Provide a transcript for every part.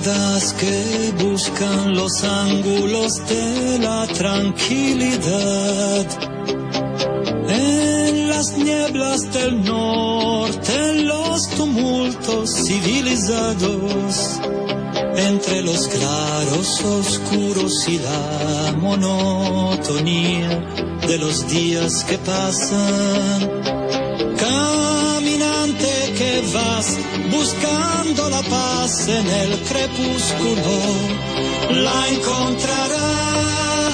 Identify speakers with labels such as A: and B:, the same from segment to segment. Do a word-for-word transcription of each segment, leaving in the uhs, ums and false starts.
A: miradas que buscan los ángulos de la tranquilidad. En las nieblas del norte, en los tumultos civilizados, entre los claros oscuros y la monotonía de los días que pasan. Caminante que vas buscando la paz en el crepúsculo, la encontrarás.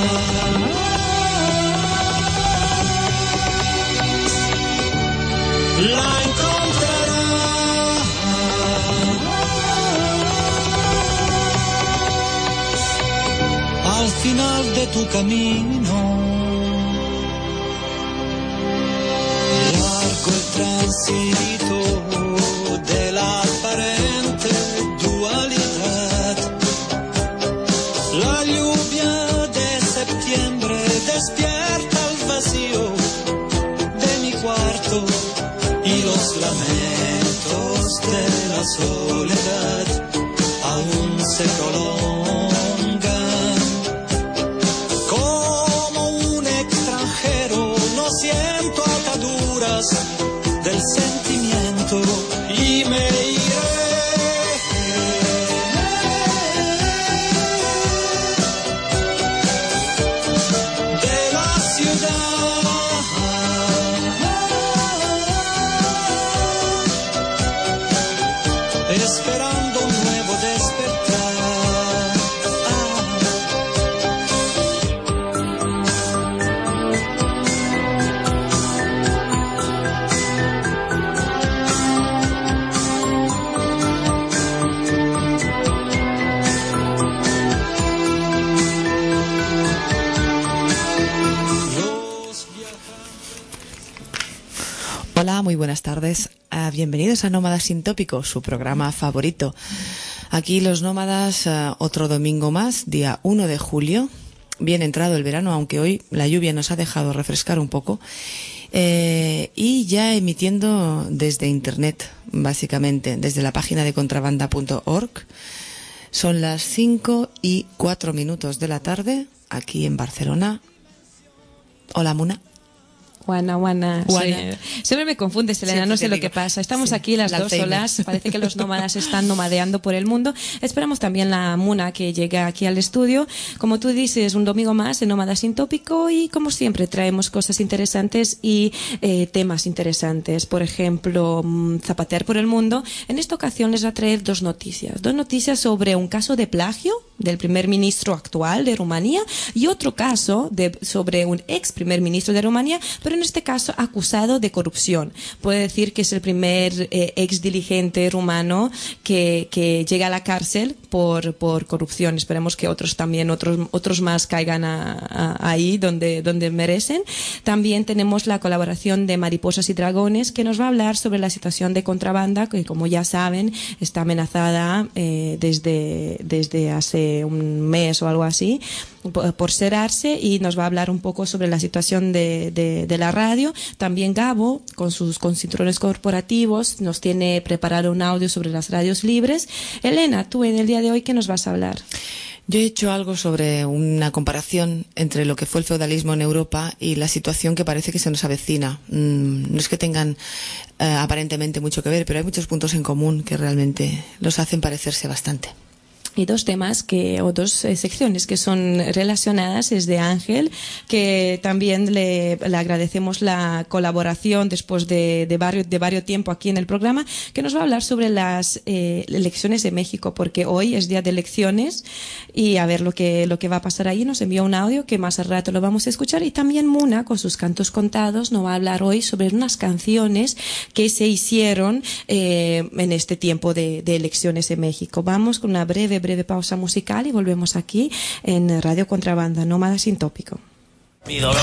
A: La encontrarás. Al final de tu camino. Largo el tránsito de la aparente dualidad. La lluvia de septiembre despierta el vacío de mi cuarto y los lamentos de la soledad aún se prolongan. Como un extranjero no siento ataduras del sentimiento y me iré de la ciudad, esperando un nuevo despertar.
B: Hola, muy buenas tardes. Uh, bienvenidos a Nómadas Sin Tópico, su programa favorito. Aquí los nómadas, uh, otro domingo más, día uno de julio. Bien entrado el verano, aunque hoy la lluvia nos ha dejado refrescar un poco. Eh, y ya emitiendo desde internet, básicamente, desde la página de contrabanda punto org. Son las cinco y cuatro minutos de la tarde, aquí en Barcelona. Hola, Muna.
C: Juana, Juana.
B: Juana.
C: Sí. Siempre me confundes, Elena,
B: Sí,
C: no
B: te
C: sé lo
B: digo.
C: que pasa. Estamos
B: Sí,
C: aquí las
B: el
C: dos
B: Alzheimer.
C: solas. Parece que los nómadas están nomadeando por el mundo. Esperamos también la Muna que llegue aquí al estudio. Como tú dices, un domingo más en Nómadas Sin Tópico y como siempre traemos cosas interesantes y eh, temas interesantes. Por ejemplo, zapatear por el mundo. En esta ocasión les voy a traer dos noticias. Dos noticias sobre un caso de plagio del primer ministro actual de Rumanía y otro caso de, sobre un ex primer ministro de Rumanía, pero en este caso acusado de corrupción. Puede decir que es el primer eh, ex dirigente rumano que, que llega a la cárcel por, por corrupción. Esperemos que otros también, otros, otros más caigan a, a, ahí donde, donde merecen. También tenemos la colaboración de Mariposas y Dragones, que nos va a hablar sobre la situación de contrabanda, que como ya saben está amenazada eh, desde, desde hace un mes o algo así por, por cerrarse, y nos va a hablar un poco sobre la situación de, de, de la radio. También Gabo, con sus consultores corporativos, nos tiene preparado un audio sobre las radios libres. Elena, tú en el día de hoy, ¿qué nos vas a hablar?
B: Yo he hecho algo sobre una comparación entre lo que fue el feudalismo en Europa y la situación que parece que se nos avecina. Mm, no es que tengan eh, aparentemente mucho que ver, pero hay muchos puntos en común que realmente los hacen parecerse bastante.
C: Y dos temas que, o dos eh, secciones que son relacionadas es de Ángel, que también le, le agradecemos la colaboración después de, de, varios, de varios tiempo aquí en el programa, que nos va a hablar sobre las eh, elecciones de México, porque hoy es día de elecciones y a ver lo que, lo que va a pasar ahí. Nos envió un audio que más al rato lo vamos a escuchar, y también Muna, con sus cantos contados, nos va a hablar hoy sobre unas canciones que se hicieron eh, en este tiempo de, de elecciones en México. Vamos con una breve breve pausa musical y volvemos aquí en Radio Contrabanda, Nómadas Sin Tópico.
D: Mi dolor,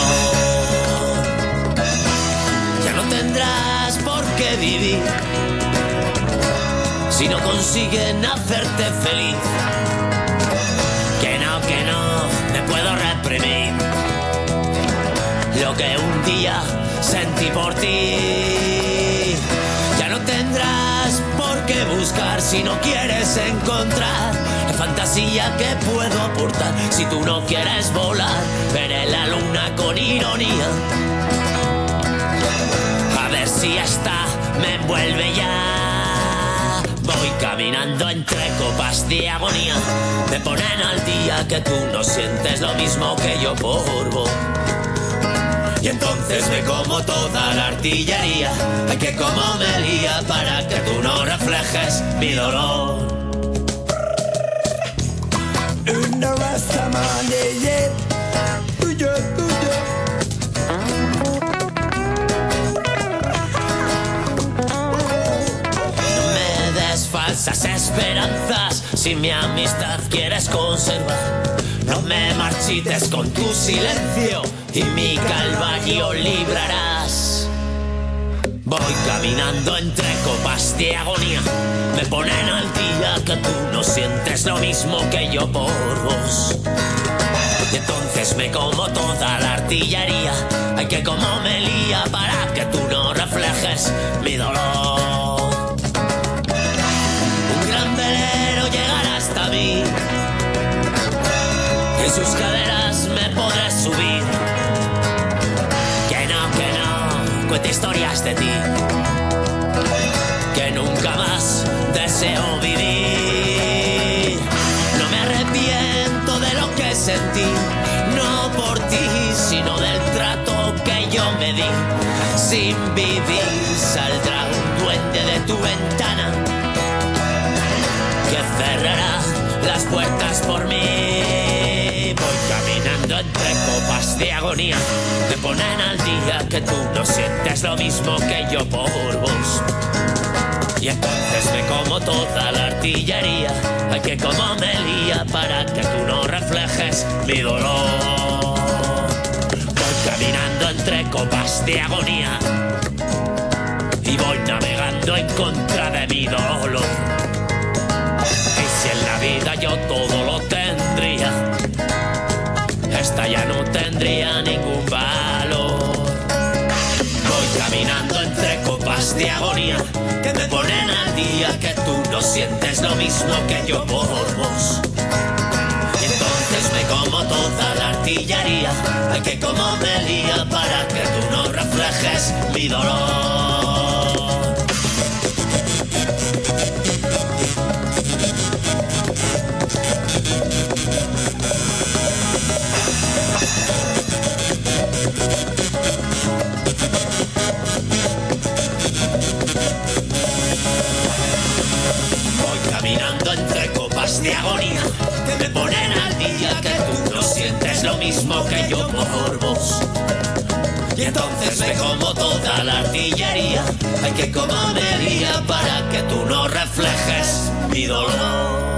D: ya no tendrás por qué vivir si no consiguen hacerte feliz. Que no, que no, me puedo reprimir lo que un día sentí por ti. Ya no tendrás por qué buscar buscar si no quieres encontrar la fantasía que puedo aportar? Si tú no quieres volar, veré la luna con ironía. A ver si esta me envuelve ya. Voy caminando entre copas de agonía. Me ponen al día que tú no sientes lo mismo que yo por vos. Y entonces me como toda la artillería. Ay, que como me lía para que tú no reflejes mi dolor.
A: Una raza man, yeah, yeah. Tuyo, tuyo.
D: No me des falsas esperanzas si mi amistad quieres conservar. No me marchites con tu silencio y mi calvario librarás. Voy caminando entre copas de agonía. Me ponen al día que tú no sientes lo mismo que yo por vos. Y entonces me como toda la artillería. Ay, que como me lía para que tú no reflejes mi dolor. Un gran velero llegará hasta mí. En sus caderas me podré subir. Que no, que no, cuente historias de ti. Que nunca más deseo vivir. No me arrepiento de lo que sentí. No por ti, sino del trato que yo me di. Sin vivir saldrá un duende de tu ventana que cerrará las puertas por mí. Voy caminando entre copas de agonía. Me ponen al día que tú no sientes lo mismo que yo por vos. Y entonces me como toda la artillería. Ay, que como me lía para que tú no reflejes mi dolor. Voy caminando entre copas de agonía y voy navegando en contra de mi dolor. Y si en la vida yo todo lo tendría, esta ya no tendría ningún valor. Voy caminando entre copas de agonía que me ponen al día que tú no sientes lo mismo que yo por vos. Y entonces me como toda la artillería. Ay, que como me lía para que tú no reflejes mi dolor. Caminando entre copas de agonía que me ponen al día que tú no sientes lo mismo que yo por vos. Y entonces me como toda la artillería. Ay, que como me lía para que tú no reflejes mi dolor.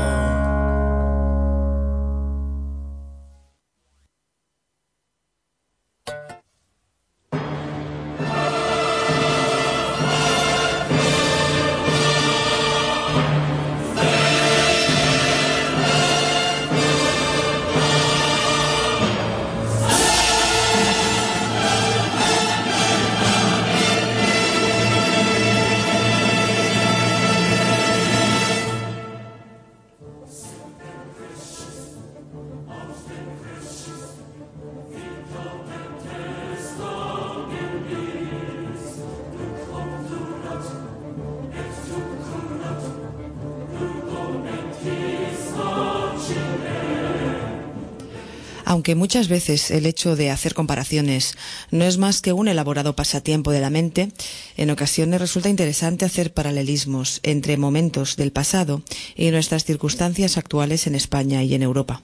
B: Aunque muchas veces el hecho de hacer comparaciones no es más que un elaborado pasatiempo de la mente, en ocasiones resulta interesante hacer paralelismos entre momentos del pasado y nuestras circunstancias actuales en España y en Europa.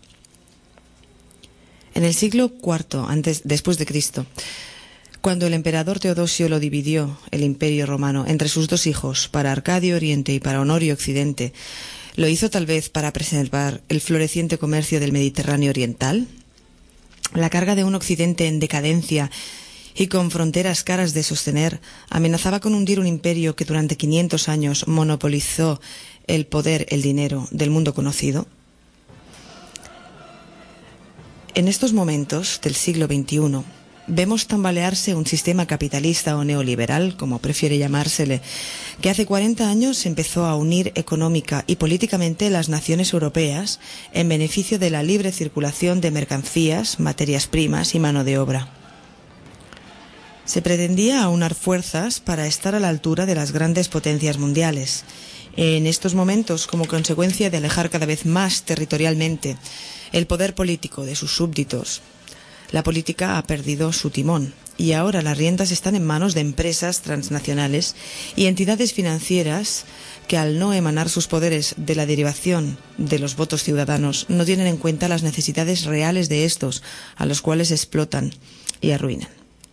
B: En el siglo cuarto antes, después de Cristo, cuando el emperador Teodosio lo dividió, el Imperio Romano, entre sus dos hijos, para Arcadia Oriente y para Honorio Occidente, ¿lo hizo tal vez para preservar el floreciente comercio del Mediterráneo Oriental? La carga de un Occidente en decadencia y con fronteras caras de sostener amenazaba con hundir un imperio que durante quinientos años monopolizó el poder, el dinero del mundo conocido. En estos momentos del siglo veintiuno, vemos tambalearse un sistema capitalista o neoliberal, como prefiere llamársele, que hace cuarenta años empezó a unir económica y políticamente las naciones europeas en beneficio de la libre circulación de mercancías, materias primas y mano de obra. Se pretendía aunar fuerzas para estar a la altura de las grandes potencias mundiales. En estos momentos, como consecuencia de alejar cada vez más territorialmente el poder político de sus súbditos, la política ha perdido su timón y ahora las riendas están en manos de empresas transnacionales y entidades financieras que, al no emanar sus poderes de la derivación de los votos ciudadanos, no tienen en cuenta las necesidades reales de estos, a los cuales explotan y arruinan.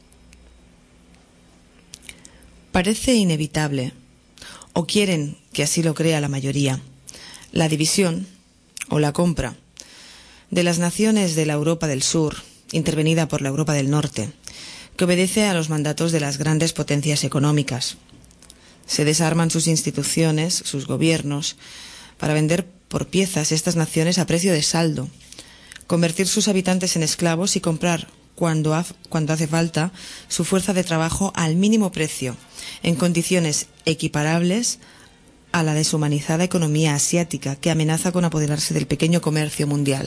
B: Parece inevitable, o quieren que así lo crea la mayoría, la división o la compra de las naciones de la Europa del Sur, intervenida por la Europa del Norte, que obedece a los mandatos de las grandes potencias económicas. Se desarman sus instituciones, sus gobiernos, para vender por piezas estas naciones a precio de saldo, convertir sus habitantes en esclavos y comprar, cuando, ha, cuando hace falta, su fuerza de trabajo al mínimo precio, en condiciones equiparables a la deshumanizada economía asiática que amenaza con apoderarse del pequeño comercio mundial.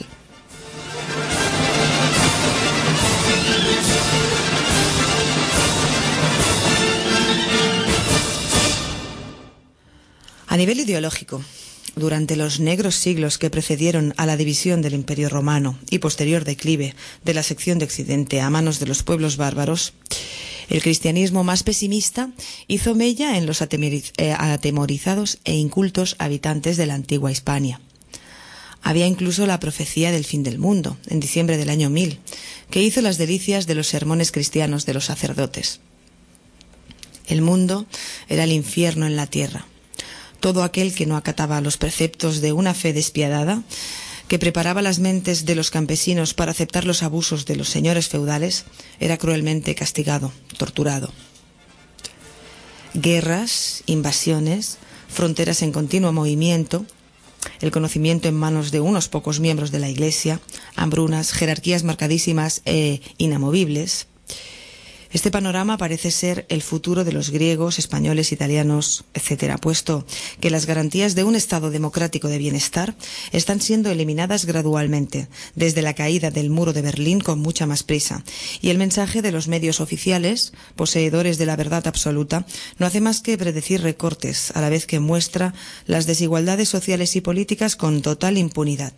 B: A nivel ideológico, durante los negros siglos que precedieron a la división del Imperio Romano y posterior declive de la sección de Occidente a manos de los pueblos bárbaros, el cristianismo más pesimista hizo mella en los atemorizados e incultos habitantes de la antigua Hispania. Había incluso la profecía del fin del mundo, en diciembre del año mil, que hizo las delicias de los sermones cristianos de los sacerdotes. El mundo era el infierno en la tierra. Todo aquel que no acataba los preceptos de una fe despiadada, que preparaba las mentes de los campesinos para aceptar los abusos de los señores feudales, era cruelmente castigado, torturado. Guerras, invasiones, fronteras en continuo movimiento, el conocimiento en manos de unos pocos miembros de la Iglesia, hambrunas, jerarquías marcadísimas e inamovibles. Este panorama parece ser el futuro de los griegos, españoles, italianos, etcétera, puesto que las garantías de un Estado democrático de bienestar están siendo eliminadas gradualmente, desde la caída del muro de Berlín con mucha más prisa, y el mensaje de los medios oficiales, poseedores de la verdad absoluta, no hace más que predecir recortes, a la vez que muestra las desigualdades sociales y políticas con total impunidad.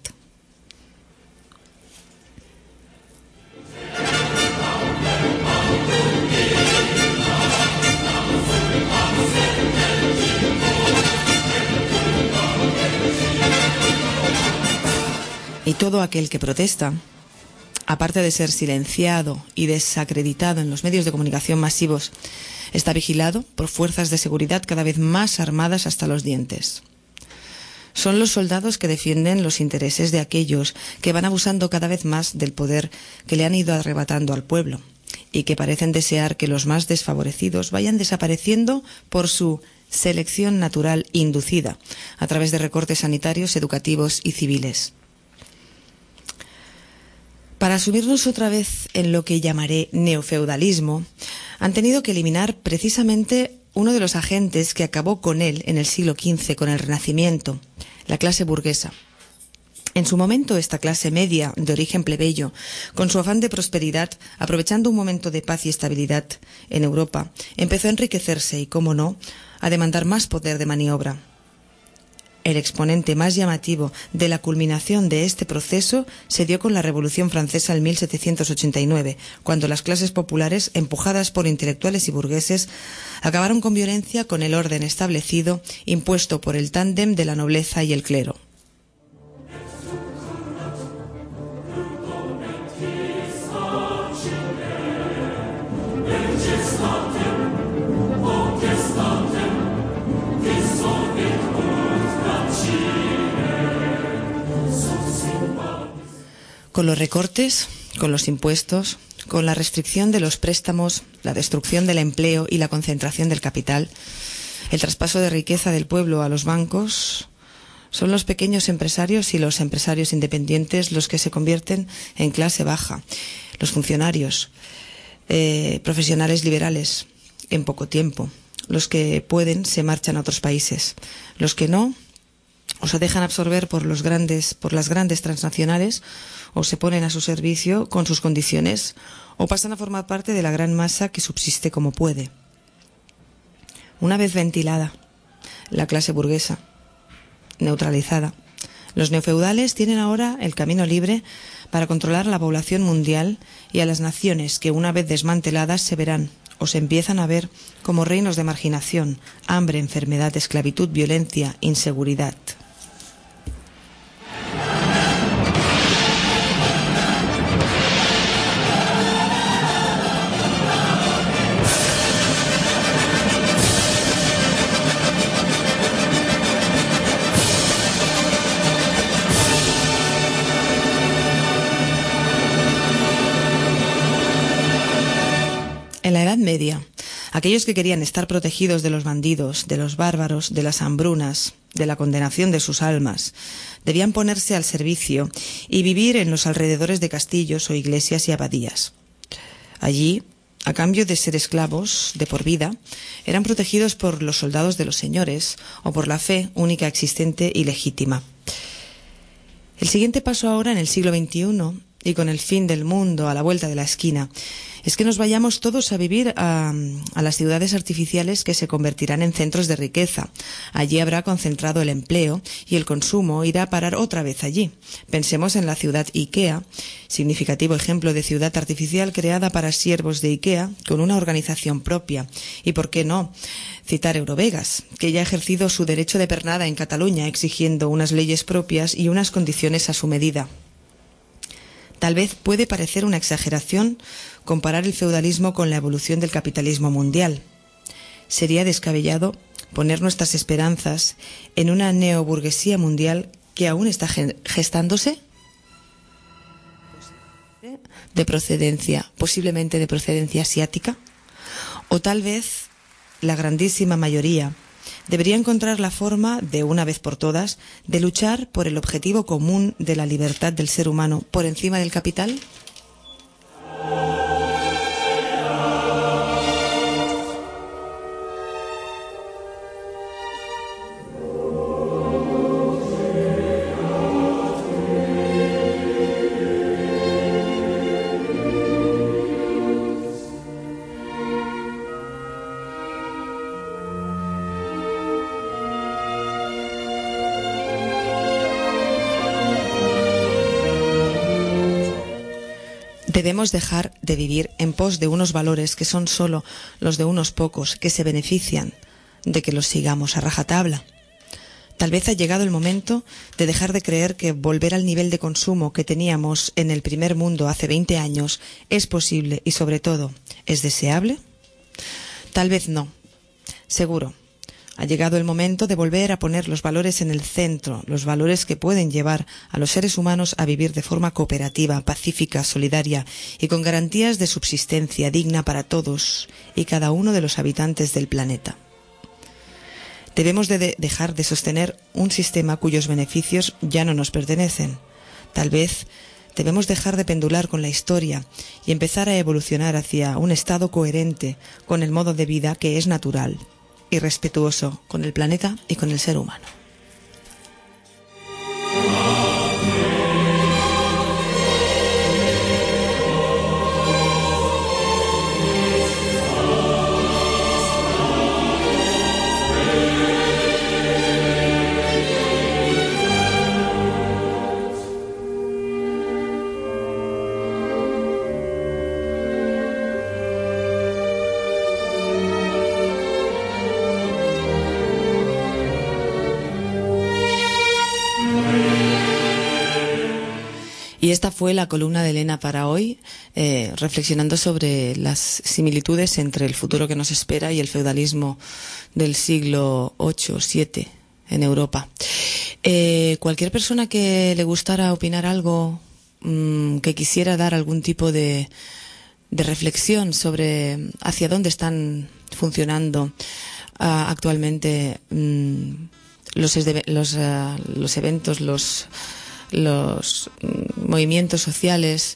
B: Y todo aquel que protesta, aparte de ser silenciado y desacreditado en los medios de comunicación masivos, está vigilado por fuerzas de seguridad cada vez más armadas hasta los dientes. Son los soldados que defienden los intereses de aquellos que van abusando cada vez más del poder que le han ido arrebatando al pueblo y que parecen desear que los más desfavorecidos vayan desapareciendo por su selección natural inducida a través de recortes sanitarios, educativos y civiles. Para asumirnos otra vez en lo que llamaré neofeudalismo, han tenido que eliminar precisamente uno de los agentes que acabó con él en el siglo quince, con el Renacimiento, la clase burguesa. En su momento, esta clase media, de origen plebeyo, con su afán de prosperidad, aprovechando un momento de paz y estabilidad en Europa, empezó a enriquecerse y, cómo no, a demandar más poder de maniobra. El exponente más llamativo de la culminación de este proceso se dio con la Revolución Francesa en mil setecientos ochenta y nueve, cuando las clases populares, empujadas por intelectuales y burgueses, acabaron con violencia con el orden establecido impuesto por el tándem de la nobleza y el clero. Con los recortes, con los impuestos, con la restricción de los préstamos, la destrucción del empleo y la concentración del capital, el traspaso de riqueza del pueblo a los bancos, son los pequeños empresarios y los empresarios independientes los que se convierten en clase baja. Los funcionarios eh, profesionales liberales en poco tiempo. Los que pueden se marchan a otros países. Los que no, o se dejan absorber por los grandes, por las grandes transnacionales, o se ponen a su servicio con sus condiciones, o pasan a formar parte de la gran masa que subsiste como puede. Una vez ventilada la clase burguesa, neutralizada, los neofeudales tienen ahora el camino libre para controlar a la población mundial y a las naciones que, una vez desmanteladas, se verán o se empiezan a ver como reinos de marginación, hambre, enfermedad, esclavitud, violencia, inseguridad. En la Edad Media, aquellos que querían estar protegidos de los bandidos, de los bárbaros, de las hambrunas, de la condenación de sus almas, debían ponerse al servicio y vivir en los alrededores de castillos o iglesias y abadías. Allí, a cambio de ser esclavos de por vida, eran protegidos por los soldados de los señores o por la fe única existente y legítima. El siguiente paso ahora, en el siglo veintiuno, y con el fin del mundo a la vuelta de la esquina, es que nos vayamos todos a vivir a, a las ciudades artificiales que se convertirán en centros de riqueza. Allí habrá concentrado el empleo y el consumo irá a parar otra vez allí. Pensemos en la ciudad IKEA, significativo ejemplo de ciudad artificial creada para siervos de IKEA con una organización propia. Y por qué no citar Eurovegas, que ya ha ejercido su derecho de pernada en Cataluña exigiendo unas leyes propias y unas condiciones a su medida. Tal vez puede parecer una exageración comparar el feudalismo con la evolución del capitalismo mundial. Sería descabellado poner nuestras esperanzas en una neoburguesía mundial que aún está gestándose, de procedencia, posiblemente de procedencia asiática, o tal vez la grandísima mayoría debería encontrar la forma, de una vez por todas, de luchar por el objetivo común de la libertad del ser humano por encima del capital. Debemos dejar de vivir en pos de unos valores que son solo los de unos pocos que se benefician de que los sigamos a rajatabla. Tal vez ha llegado el momento de dejar de creer que volver al nivel de consumo que teníamos en el primer mundo hace veinte años es posible y, sobre todo, ¿es deseable? Tal vez no. Seguro. Ha llegado el momento de volver a poner los valores en el centro, los valores que pueden llevar a los seres humanos a vivir de forma cooperativa, pacífica, solidaria y con garantías de subsistencia digna para todos y cada uno de los habitantes del planeta. Debemos de de dejar de sostener un sistema cuyos beneficios ya no nos pertenecen. Tal vez debemos dejar de pendular con la historia y empezar a evolucionar hacia un estado coherente con el modo de vida que es natural y respetuoso con el planeta y con el ser humano. Y esta fue la columna de Elena para hoy, eh, reflexionando sobre las similitudes entre el futuro que nos espera y el feudalismo del siglo ocho siete en Europa. Eh, cualquier persona que le gustara opinar algo, mmm, que quisiera dar algún tipo de, de reflexión sobre hacia dónde están funcionando uh, actualmente mmm, los, los, uh, los eventos, los... los movimientos sociales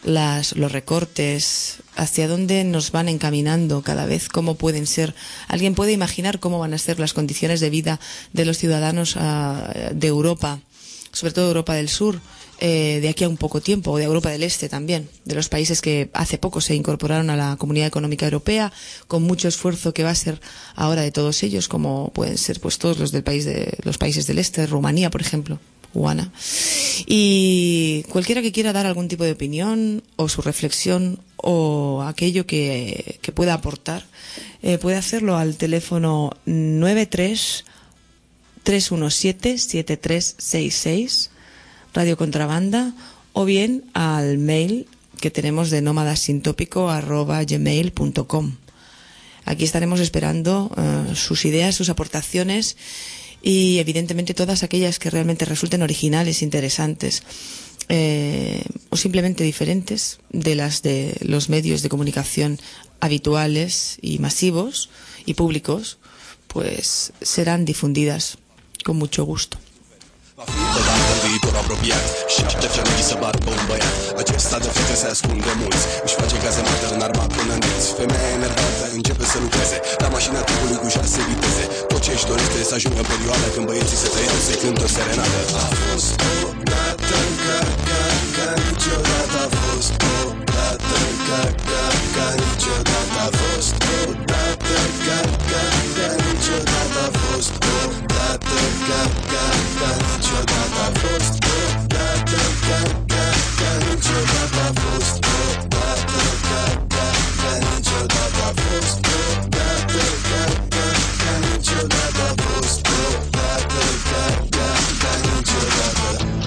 B: las, los recortes, hacia dónde nos van encaminando cada vez, cómo pueden ser. ¿Alguien puede imaginar cómo van a ser las condiciones de vida de los ciudadanos uh, de Europa, sobre todo Europa del Sur, eh, de aquí a un poco tiempo, o de Europa del Este también, de los países que hace poco se incorporaron a la Comunidad Económica Europea, con mucho esfuerzo que va a ser ahora de todos ellos, como pueden ser pues todos los del país de los países del Este, Rumanía, por ejemplo, Juana. Y cualquiera que quiera dar algún tipo de opinión o su reflexión o aquello que, que pueda aportar, eh, puede hacerlo al teléfono nueve tres tres uno siete siete tres seis seis, Radio Contrabanda, o bien al mail que tenemos de nómadasintópico arroba gmail punto com. Aquí estaremos esperando uh, sus ideas, sus aportaciones y evidentemente todas aquellas que realmente resulten originales, interesantes eh, o simplemente diferentes de las de los medios de comunicación habituales y masivos y públicos, pues serán difundidas con mucho gusto.
E: Odată în viitor apropiat Șapte femei să bat pe un băiat Acesta de fete se ascunde mulți Își face cazemată în armat până în dinți Femeia enervată începe să lucreze La mașina timpului cu șase viteze Tot ce își dorește să ajungă în perioada Când băieții se tăiau să-i cântă o serenadă. A fost odată ca, ca, ca niciodată. A fost odată ca, ca, ca niciodată. A fost odată ca, ca, ca niciodată. A fost odată ca, ca, ca niciodată. A fost odată ca, ca, ca niciodată. A fost odată ca, ca, ca niciodată. A fost odată ca, ca, ca niciodată. A fost odată ca, ca, ca niciodată.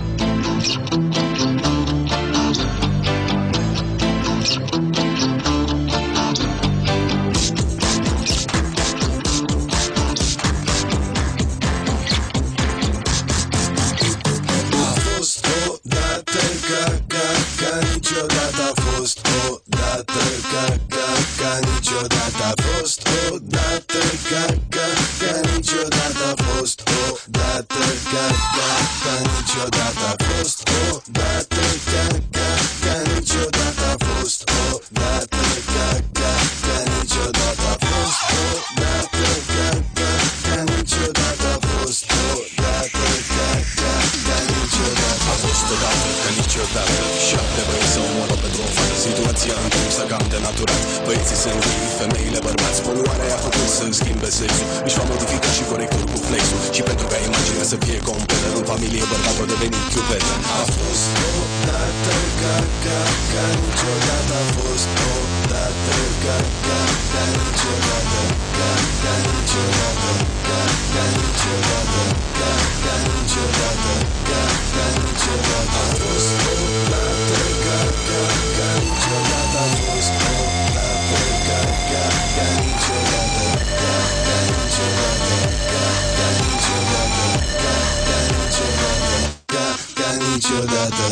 E: Niciodată a fost odată ca, ca, ca niciodată. A fost odată ca, ca, ca niciodată. A fost odată ca, ca, ca niciodată. A fost odată ca, ca, ca niciodată. A fost odată ca, ca, ca niciodată. A fost odată ca, ca, ca niciodată. A fost odată ca, ca, ca niciodată. A fost odată ca niciodată. Șapte băieți se omoră pentru o fată. Situația în timp s-a cam denaturat. Băieții sunt vii, femeile bărbați. Poluarea i-a făcut să schimbe sexul. Își va modifica și corector cu flexul. Și pentru ca imaginea să fie completă, în familie bărbatul a devenit chiuvetă. A fost odată ca, ca, ca niciodată. A fost odată ca, ca, ca niciodată. Ca, ca niciodată. Ca, ca niciodată. Ca, ca niciodată. Ca, ca niciodată. A fost odată ca, ca, ca niciodată. A fost odată ca, ca, ca niciodată. Ca, ca niciodată. Ca, ca niciodată. Ca, ca niciodată. Ca, ca niciodată.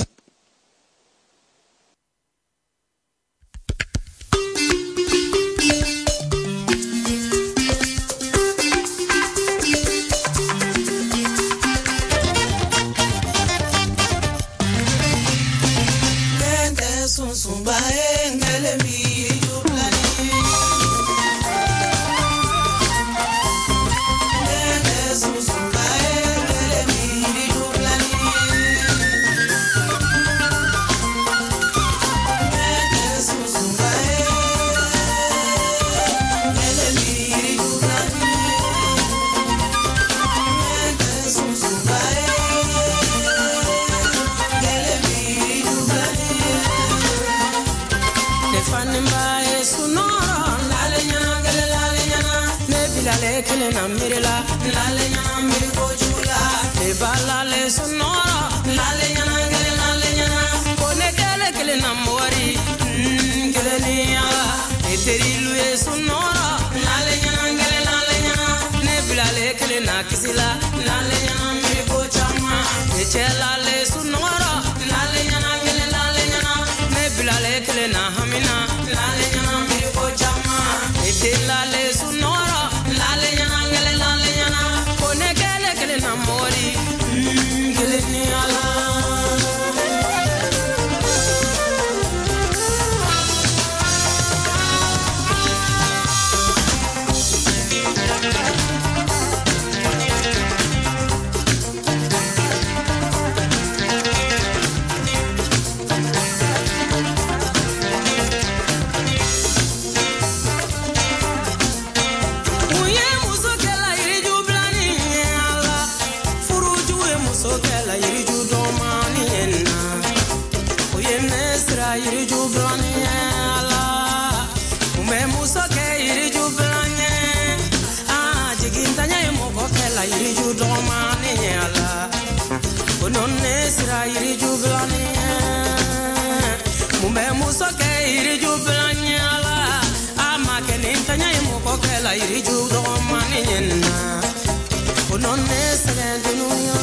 F: iri judo mani yenna unonne sagan dunya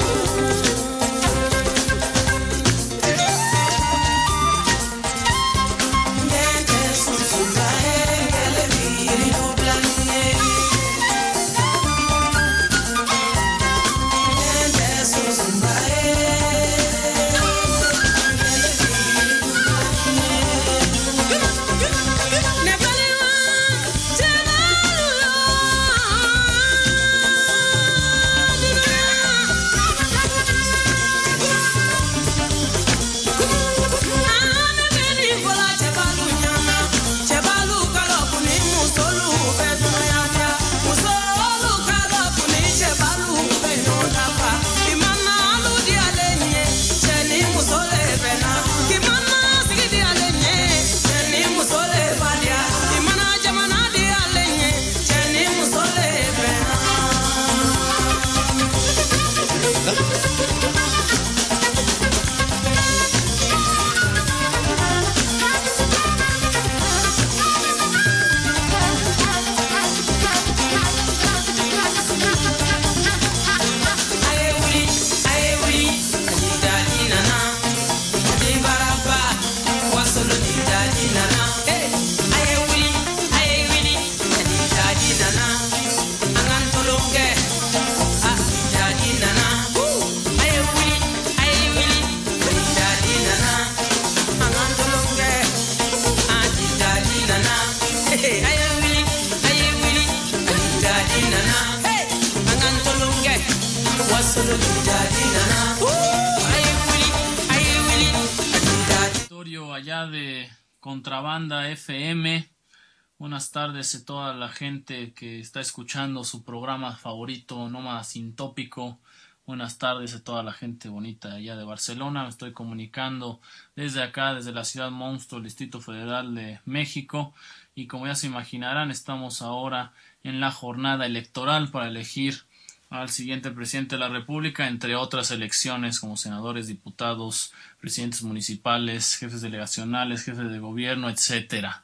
G: Allá de Contrabanda F M. Buenas tardes a toda la gente que está escuchando su programa favorito, Nómada Sin Tópico. Buenas tardes a toda la gente bonita allá de Barcelona. Me estoy comunicando desde acá, desde la ciudad monstruo, el Distrito Federal de México. Y como ya se imaginarán, estamos ahora en la jornada electoral para elegir al siguiente presidente de la República, entre otras elecciones como senadores, diputados, presidentes municipales, jefes delegacionales, jefes de gobierno, etcétera.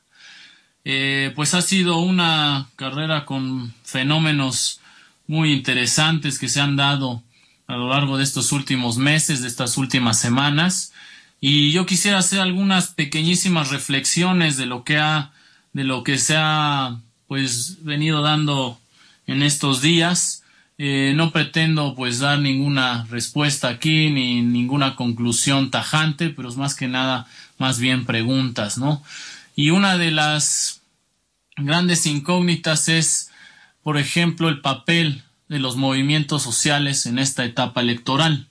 G: Eh, pues ha sido una carrera con fenómenos muy interesantes que se han dado a lo largo de estos últimos meses, de estas últimas semanas, y yo quisiera hacer algunas pequeñísimas reflexiones de lo que ha, de lo que se ha pues venido dando en estos días. Eh, no pretendo pues dar ninguna respuesta aquí ni ninguna conclusión tajante, pero es más que nada más bien preguntas, ¿no? Y una de las grandes incógnitas es, por ejemplo, el papel de los movimientos sociales en esta etapa electoral.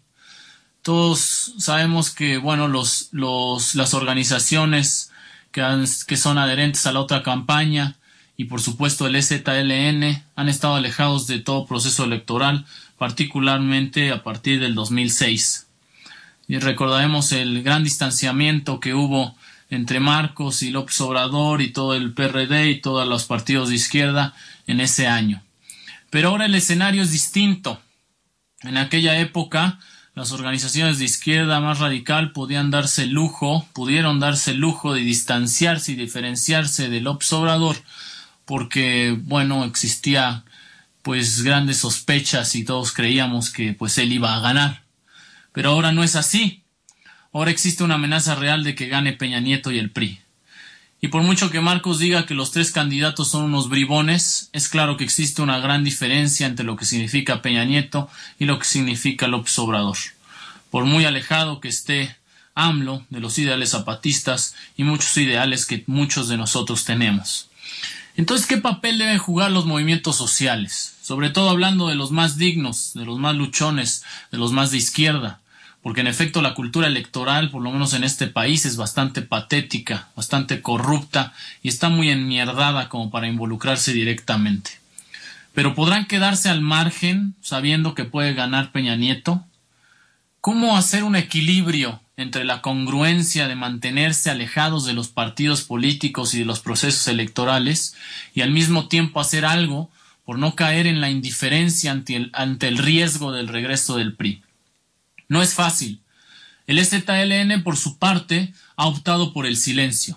G: Todos sabemos que, bueno, los, los, las organizaciones que, han, que son adherentes a la otra campaña y por supuesto el E Z L N han estado alejados de todo proceso electoral, particularmente a partir del dos mil seis. Y recordaremos el gran distanciamiento que hubo entre Marcos y López Obrador y todo el P R D y todos los partidos de izquierda en ese año. Pero ahora el escenario es distinto. En aquella época las organizaciones de izquierda más radical podían darse el lujo, pudieron darse el lujo de distanciarse y diferenciarse de López Obrador, porque, bueno, existía pues grandes sospechas y todos creíamos que pues él iba a ganar. Pero ahora no es así. Ahora existe una amenaza real de que gane Peña Nieto y el P R I. Y por mucho que Marcos diga que los tres candidatos son unos bribones, es claro que existe una gran diferencia entre lo que significa Peña Nieto y lo que significa López Obrador. Por muy alejado que esté AMLO de los ideales zapatistas y muchos ideales que muchos de nosotros tenemos. Entonces, ¿qué papel deben jugar los movimientos sociales? Sobre todo hablando de los más dignos, de los más luchones, de los más de izquierda. Porque en efecto la cultura electoral, por lo menos en este país, es bastante patética, bastante corrupta y está muy enmierdada como para involucrarse directamente. Pero ¿podrán quedarse al margen sabiendo que puede ganar Peña Nieto? ¿Cómo hacer un equilibrio entre la congruencia de mantenerse alejados de los partidos políticos y de los procesos electorales y al mismo tiempo hacer algo por no caer en la indiferencia ante el, ante el riesgo del regreso del P R I? No es fácil. El E Z L N, por su parte, ha optado por el silencio.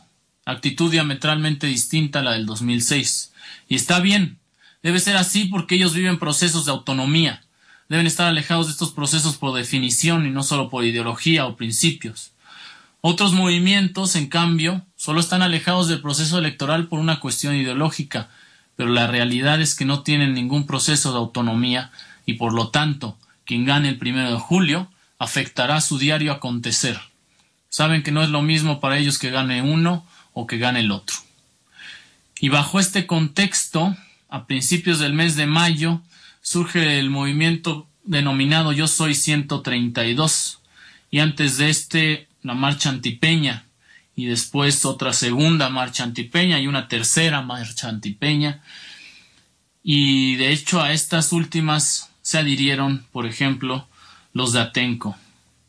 G: actitud diametralmente distinta a la del dos mil seis. Y está bien, debe ser así porque ellos viven procesos de autonomía. Deben estar alejados de estos procesos por definición y no solo por ideología o principios. Otros movimientos, en cambio, solo están alejados del proceso electoral por una cuestión ideológica, pero la realidad es que no tienen ningún proceso de autonomía y por lo tanto, quien gane el primero de julio afectará su diario acontecer. Saben que no es lo mismo para ellos que gane uno o que gane el otro. Y bajo este contexto, a principios del mes de mayo, surge el movimiento denominado Yo Soy ciento treinta y dos, y antes de este la marcha antipeña, y después otra segunda marcha antipeña y una tercera marcha antipeña, y de hecho a estas últimas se adhirieron, por ejemplo, los de Atenco.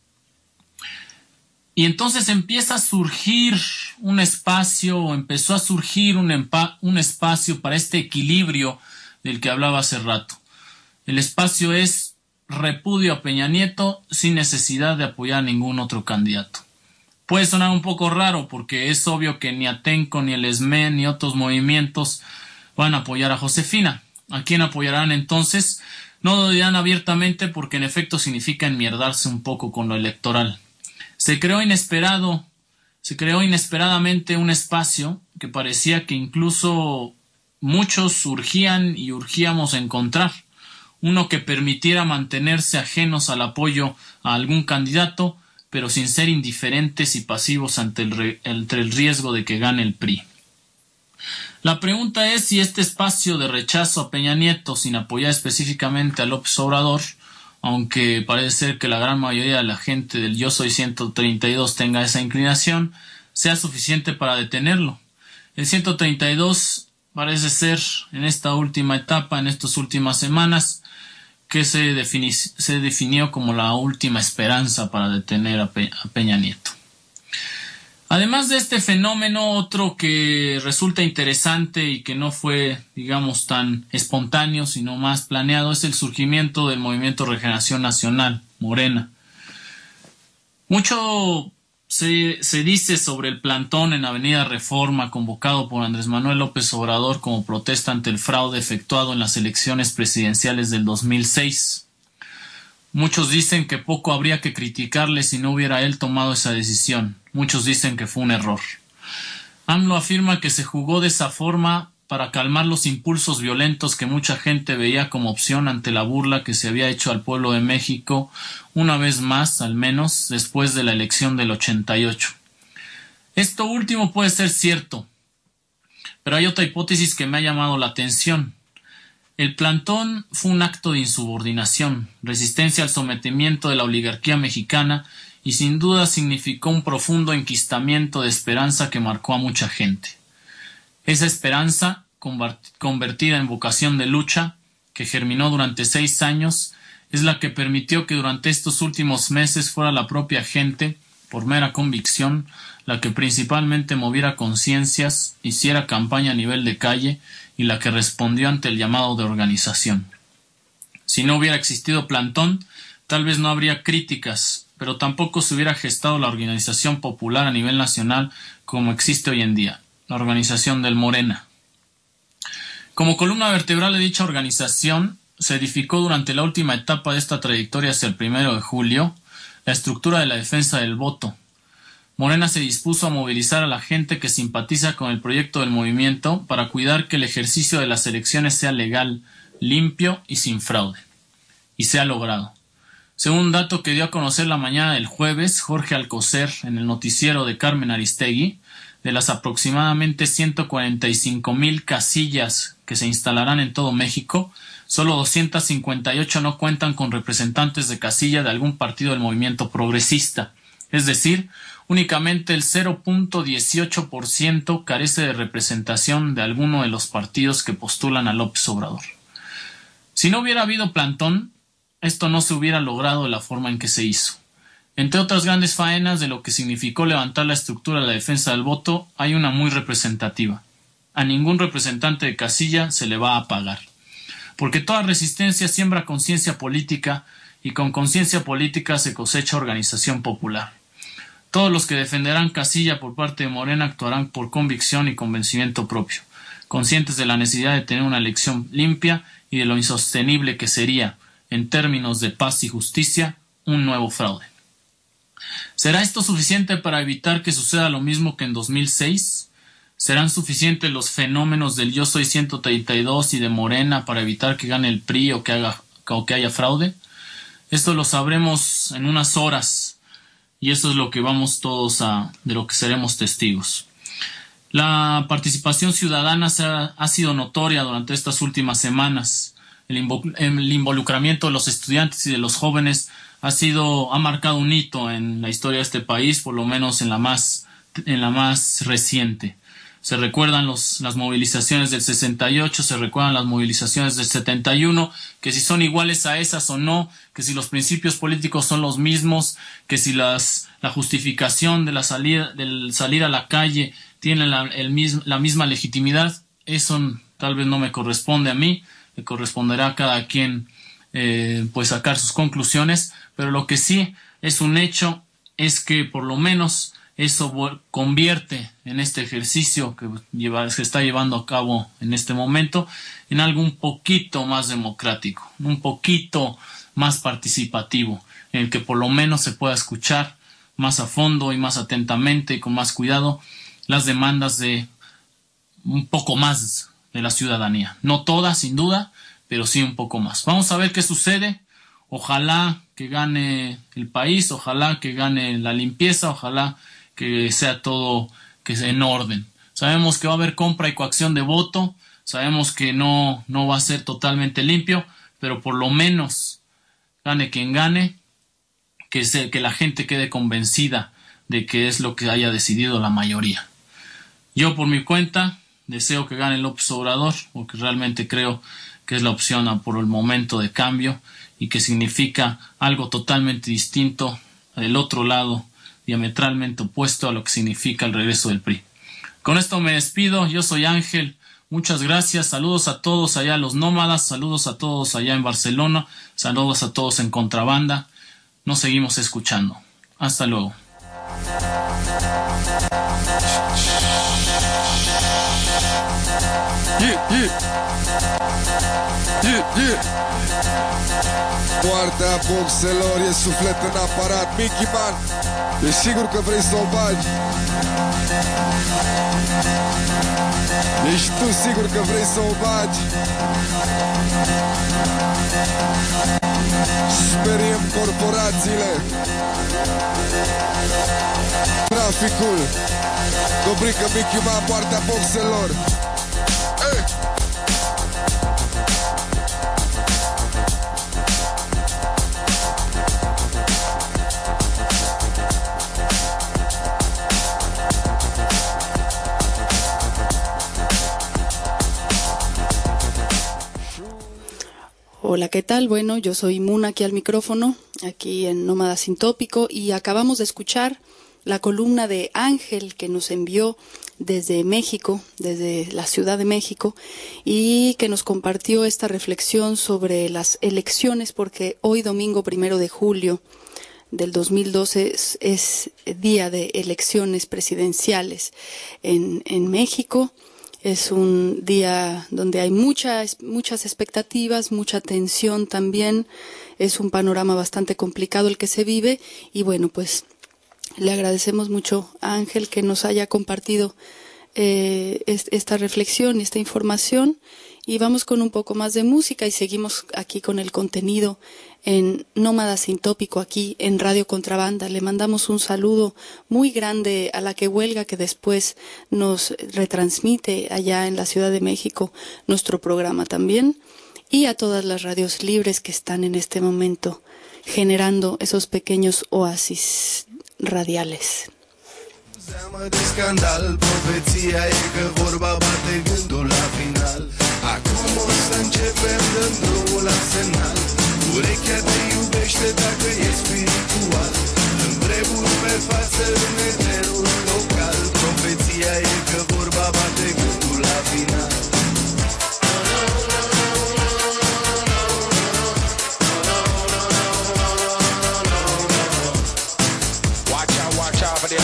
G: Y entonces empieza a surgir un espacio, o empezó a surgir un, empa- un espacio para este equilibrio del que hablaba hace rato. El espacio es repudio a Peña Nieto sin necesidad de apoyar a ningún otro candidato. Puede sonar un poco raro porque es obvio que ni Atenco, ni el E S M E, ni otros movimientos van a apoyar a Josefina. ¿A quién apoyarán entonces? No lo dirán abiertamente porque en efecto significa enmierdarse un poco con lo electoral. Se creó inesperado, se creó inesperadamente un espacio que parecía que incluso muchos urgían y urgíamos encontrar. Uno que permitiera mantenerse ajenos al apoyo a algún candidato, pero sin ser indiferentes y pasivos ante el, re, ante el riesgo de que gane el P R I. La pregunta es si este espacio de rechazo a Peña Nieto sin apoyar específicamente a López Obrador, aunque parece ser que la gran mayoría de la gente del Yo Soy ciento treinta y dos tenga esa inclinación, sea suficiente para detenerlo. El ciento treinta y dos parece ser, en esta última etapa, en estas últimas semanas, que se, defini- se definió como la última esperanza para detener a, Pe- a Peña Nieto. Además de este fenómeno, otro que resulta interesante y que no fue, digamos, tan espontáneo, sino más planeado, es el surgimiento del Movimiento Regeneración Nacional, Morena. Mucho se, se dice sobre el plantón en Avenida Reforma convocado por Andrés Manuel López Obrador como protesta ante el fraude efectuado en las elecciones presidenciales del dos mil seis. Muchos dicen que poco habría que criticarle si no hubiera él tomado esa decisión. Muchos dicen que fue un error. AMLO afirma que se jugó de esa forma para calmar los impulsos violentos que mucha gente veía como opción ante la burla que se había hecho al pueblo de México, una vez más, al menos, después de la elección del ochenta y ocho. Esto último puede ser cierto, pero hay otra hipótesis que me ha llamado la atención. El plantón fue un acto de insubordinación, resistencia al sometimiento de la oligarquía mexicana y sin duda significó un profundo enquistamiento de esperanza que marcó a mucha gente. Esa esperanza, convertida en vocación de lucha, que germinó durante seis años, es la que permitió que durante estos últimos meses fuera la propia gente, por mera convicción, la que principalmente moviera conciencias, hiciera campaña a nivel de calle y la que respondió ante el llamado de organización. Si no hubiera existido plantón, tal vez no habría críticas, pero tampoco se hubiera gestado la organización popular a nivel nacional como existe hoy en día, la organización del Morena. Como columna vertebral de dicha organización, se edificó durante la última etapa de esta trayectoria hacia el primero de julio la estructura de la defensa del voto. Morena se dispuso a movilizar a la gente que simpatiza con el proyecto del movimiento para cuidar que el ejercicio de las elecciones sea legal, limpio y sin fraude. Y se ha logrado. Según un dato que dio a conocer la mañana del jueves Jorge Alcocer en el noticiero de Carmen Aristegui, de las aproximadamente ciento cuarenta y cinco mil casillas que se instalarán en todo México, solo doscientas cincuenta y ocho no cuentan con representantes de casilla de algún partido del movimiento progresista. Es decir, únicamente el cero punto dieciocho por ciento carece de representación de alguno de los partidos que postulan a López Obrador. Si no hubiera habido plantón, esto no se hubiera logrado de la forma en que se hizo. Entre otras grandes faenas de lo que significó levantar la estructura de la defensa del voto, hay una muy representativa. A ningún representante de casilla se le va a pagar. Porque toda resistencia siembra conciencia política y con conciencia política se cosecha organización popular. Todos los que defenderán casilla por parte de Morena actuarán por convicción y convencimiento propio, conscientes de la necesidad de tener una elección limpia y de lo insostenible que sería, en términos de paz y justicia, un nuevo fraude. ¿Será esto suficiente para evitar que suceda lo mismo que en dos mil seis? ¿Serán suficientes los fenómenos del Yo Soy ciento treinta y dos y de Morena para evitar que gane el P R I o que, haga, o que haya fraude? Esto lo sabremos en unas horas. Y eso es lo que vamos todos a, de lo que seremos testigos. La participación ciudadana se ha, ha sido notoria durante estas últimas semanas. El, invo, el involucramiento de los estudiantes y de los jóvenes ha sido, ha marcado un hito en la historia de este país, por lo menos en la más, en la más reciente. Se recuerdan los, las movilizaciones del sesenta y ocho, se recuerdan las movilizaciones del setenta y uno, que si son iguales a esas o no, que si los principios políticos son los mismos, que si las, la justificación de la salida, del salir a la calle tiene la, el mismo, la misma legitimidad. Eso tal vez no me corresponde a mí, le corresponderá a cada quien eh, pues sacar sus conclusiones, pero lo que sí es un hecho es que por lo menos eso convierte en este ejercicio que lleva, se está llevando a cabo en este momento en algo un poquito más democrático, un poquito más participativo, en el que por lo menos se pueda escuchar más a fondo y más atentamente y con más cuidado las demandas de un poco más de la ciudadanía. No todas, sin duda, pero sí un poco más. Vamos a ver qué sucede. Ojalá que gane el país, ojalá que gane la limpieza, ojalá que sea todo que sea en orden. Sabemos que va a haber compra y coacción de voto, sabemos que no, no va a ser totalmente limpio, pero por lo menos gane quien gane, que, se, que la gente quede convencida de que es lo que haya decidido la mayoría. Yo por mi cuenta deseo que gane López Obrador, porque realmente creo que es la opción por el momento de cambio y que significa algo totalmente distinto del otro lado, diametralmente opuesto a lo que significa el regreso del P R I. Con esto me despido, yo soy Ángel, muchas gracias, saludos a todos allá los nómadas, saludos a todos allá en Barcelona, saludos a todos en Contrabanda, nos seguimos escuchando. Hasta luego.
H: Yeah, yeah. Yeah, yeah. Moartea boxelor e suflet în aparat. Mickey Man, e sigur că vrei să o bagi? Ești tu sigur că vrei să o bagi? Speriem corporațiile, traficul. Dobrică Mickey Man, moartea boxelor. Hey!
I: Hola, ¿qué tal? Bueno, yo soy Muna aquí al micrófono, aquí en Nómada Sin Tópico, y acabamos de escuchar la columna de Ángel que nos envió desde México, desde la Ciudad de México, y que nos compartió esta reflexión sobre las elecciones, porque hoy domingo primero de julio del dos mil doce es, es día de elecciones presidenciales en, en México. Es un día donde hay muchas, muchas expectativas, mucha tensión también. Es un panorama bastante complicado el que se vive. Y bueno, pues le agradecemos mucho a Ángel que nos haya compartido eh, esta reflexión, esta información. Y vamos con un poco más de música y seguimos aquí con el contenido en Nómada Sin Tópico, aquí en Radio Contrabanda. Le mandamos un saludo muy grande a la que huelga, que después nos retransmite allá en la Ciudad de México nuestro programa también, y a todas las radios libres que están en este momento generando esos pequeños oasis radiales.
E: Seamă de scandal, profeția e că vorba bate gândul la final. Acum o să începem dând drumul la semnal. Urechea te iubește dacă e spiritual. Împrejur pe față în eterul local. Profeția e că vorba bate gândul la final.
J: Watch out, watch out for the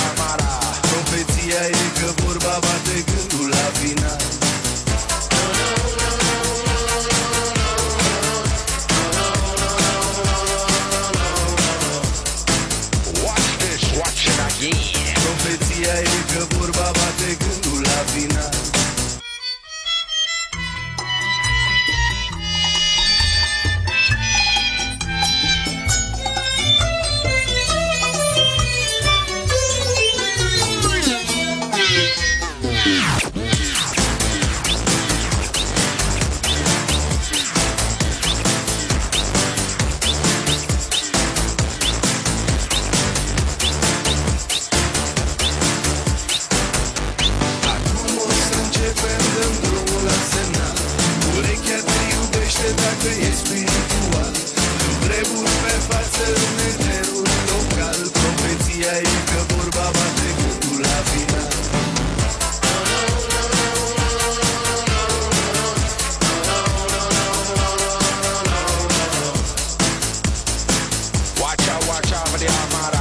E: y espiritual. Un rebus per farse un entero local, profecía y que por baba de tu la final.
J: Watch out, watch out for the Armada.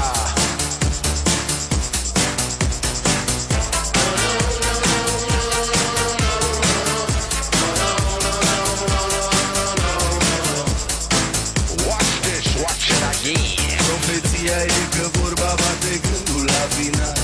J: Watch this, watch it again.
E: Profecía y que por baba de tu la final.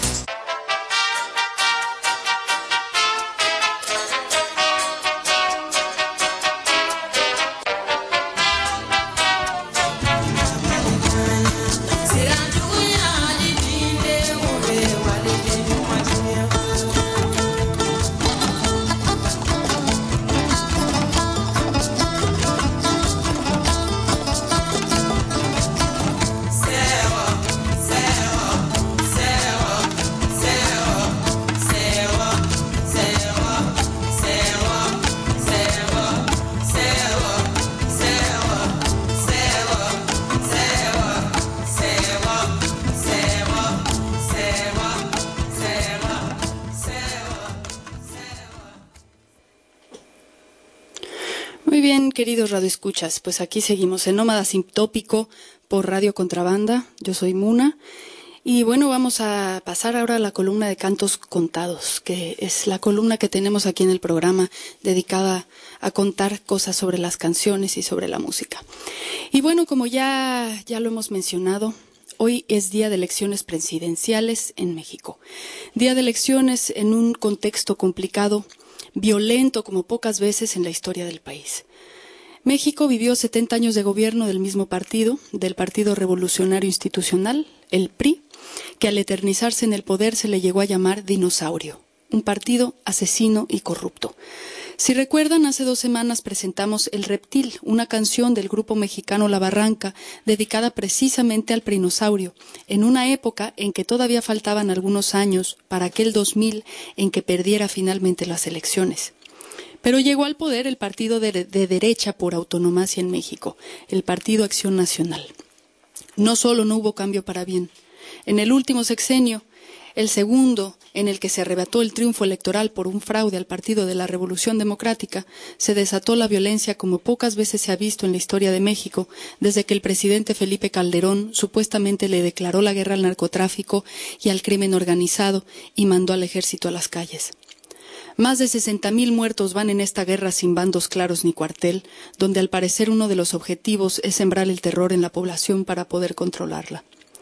I: Muy bien, queridos radioescuchas, pues aquí seguimos en Nómada Sintópico por Radio Contrabanda. Yo soy Muna. Y bueno, vamos a pasar ahora a la columna de Cantos Contados, que es la columna que tenemos aquí en el programa dedicada a contar cosas sobre las canciones y sobre la música. Y bueno, como ya, ya lo hemos mencionado, hoy es día de elecciones presidenciales en México. Día de elecciones en un contexto complicado, violento como pocas veces en la historia del país. México vivió setenta años de gobierno del mismo partido, del Partido Revolucionario Institucional, el P R I, que al eternizarse en el poder se le llegó a llamar dinosaurio, un partido asesino y corrupto. Si recuerdan, hace dos semanas presentamos El Reptil, una canción del grupo mexicano La Barranca, dedicada precisamente al prinosaurio, en una época en que todavía faltaban algunos años para aquel dos mil en que perdiera finalmente las elecciones. Pero llegó al poder el partido de, de derecha por autonomacia en México, el Partido Acción Nacional. No solo no hubo cambio para bien. En el último sexenio, el segundo, en el que se arrebató el triunfo electoral por un fraude al Partido de la Revolución Democrática, se desató la violencia como pocas veces se ha visto en la historia de México, desde que el presidente Felipe Calderón supuestamente le declaró la guerra al narcotráfico y al crimen organizado y mandó al ejército a las calles. Más de sesenta mil muertos van en esta guerra sin bandos claros ni cuartel, donde al parecer uno de los objetivos es sembrar el terror en la población para poder controlarla.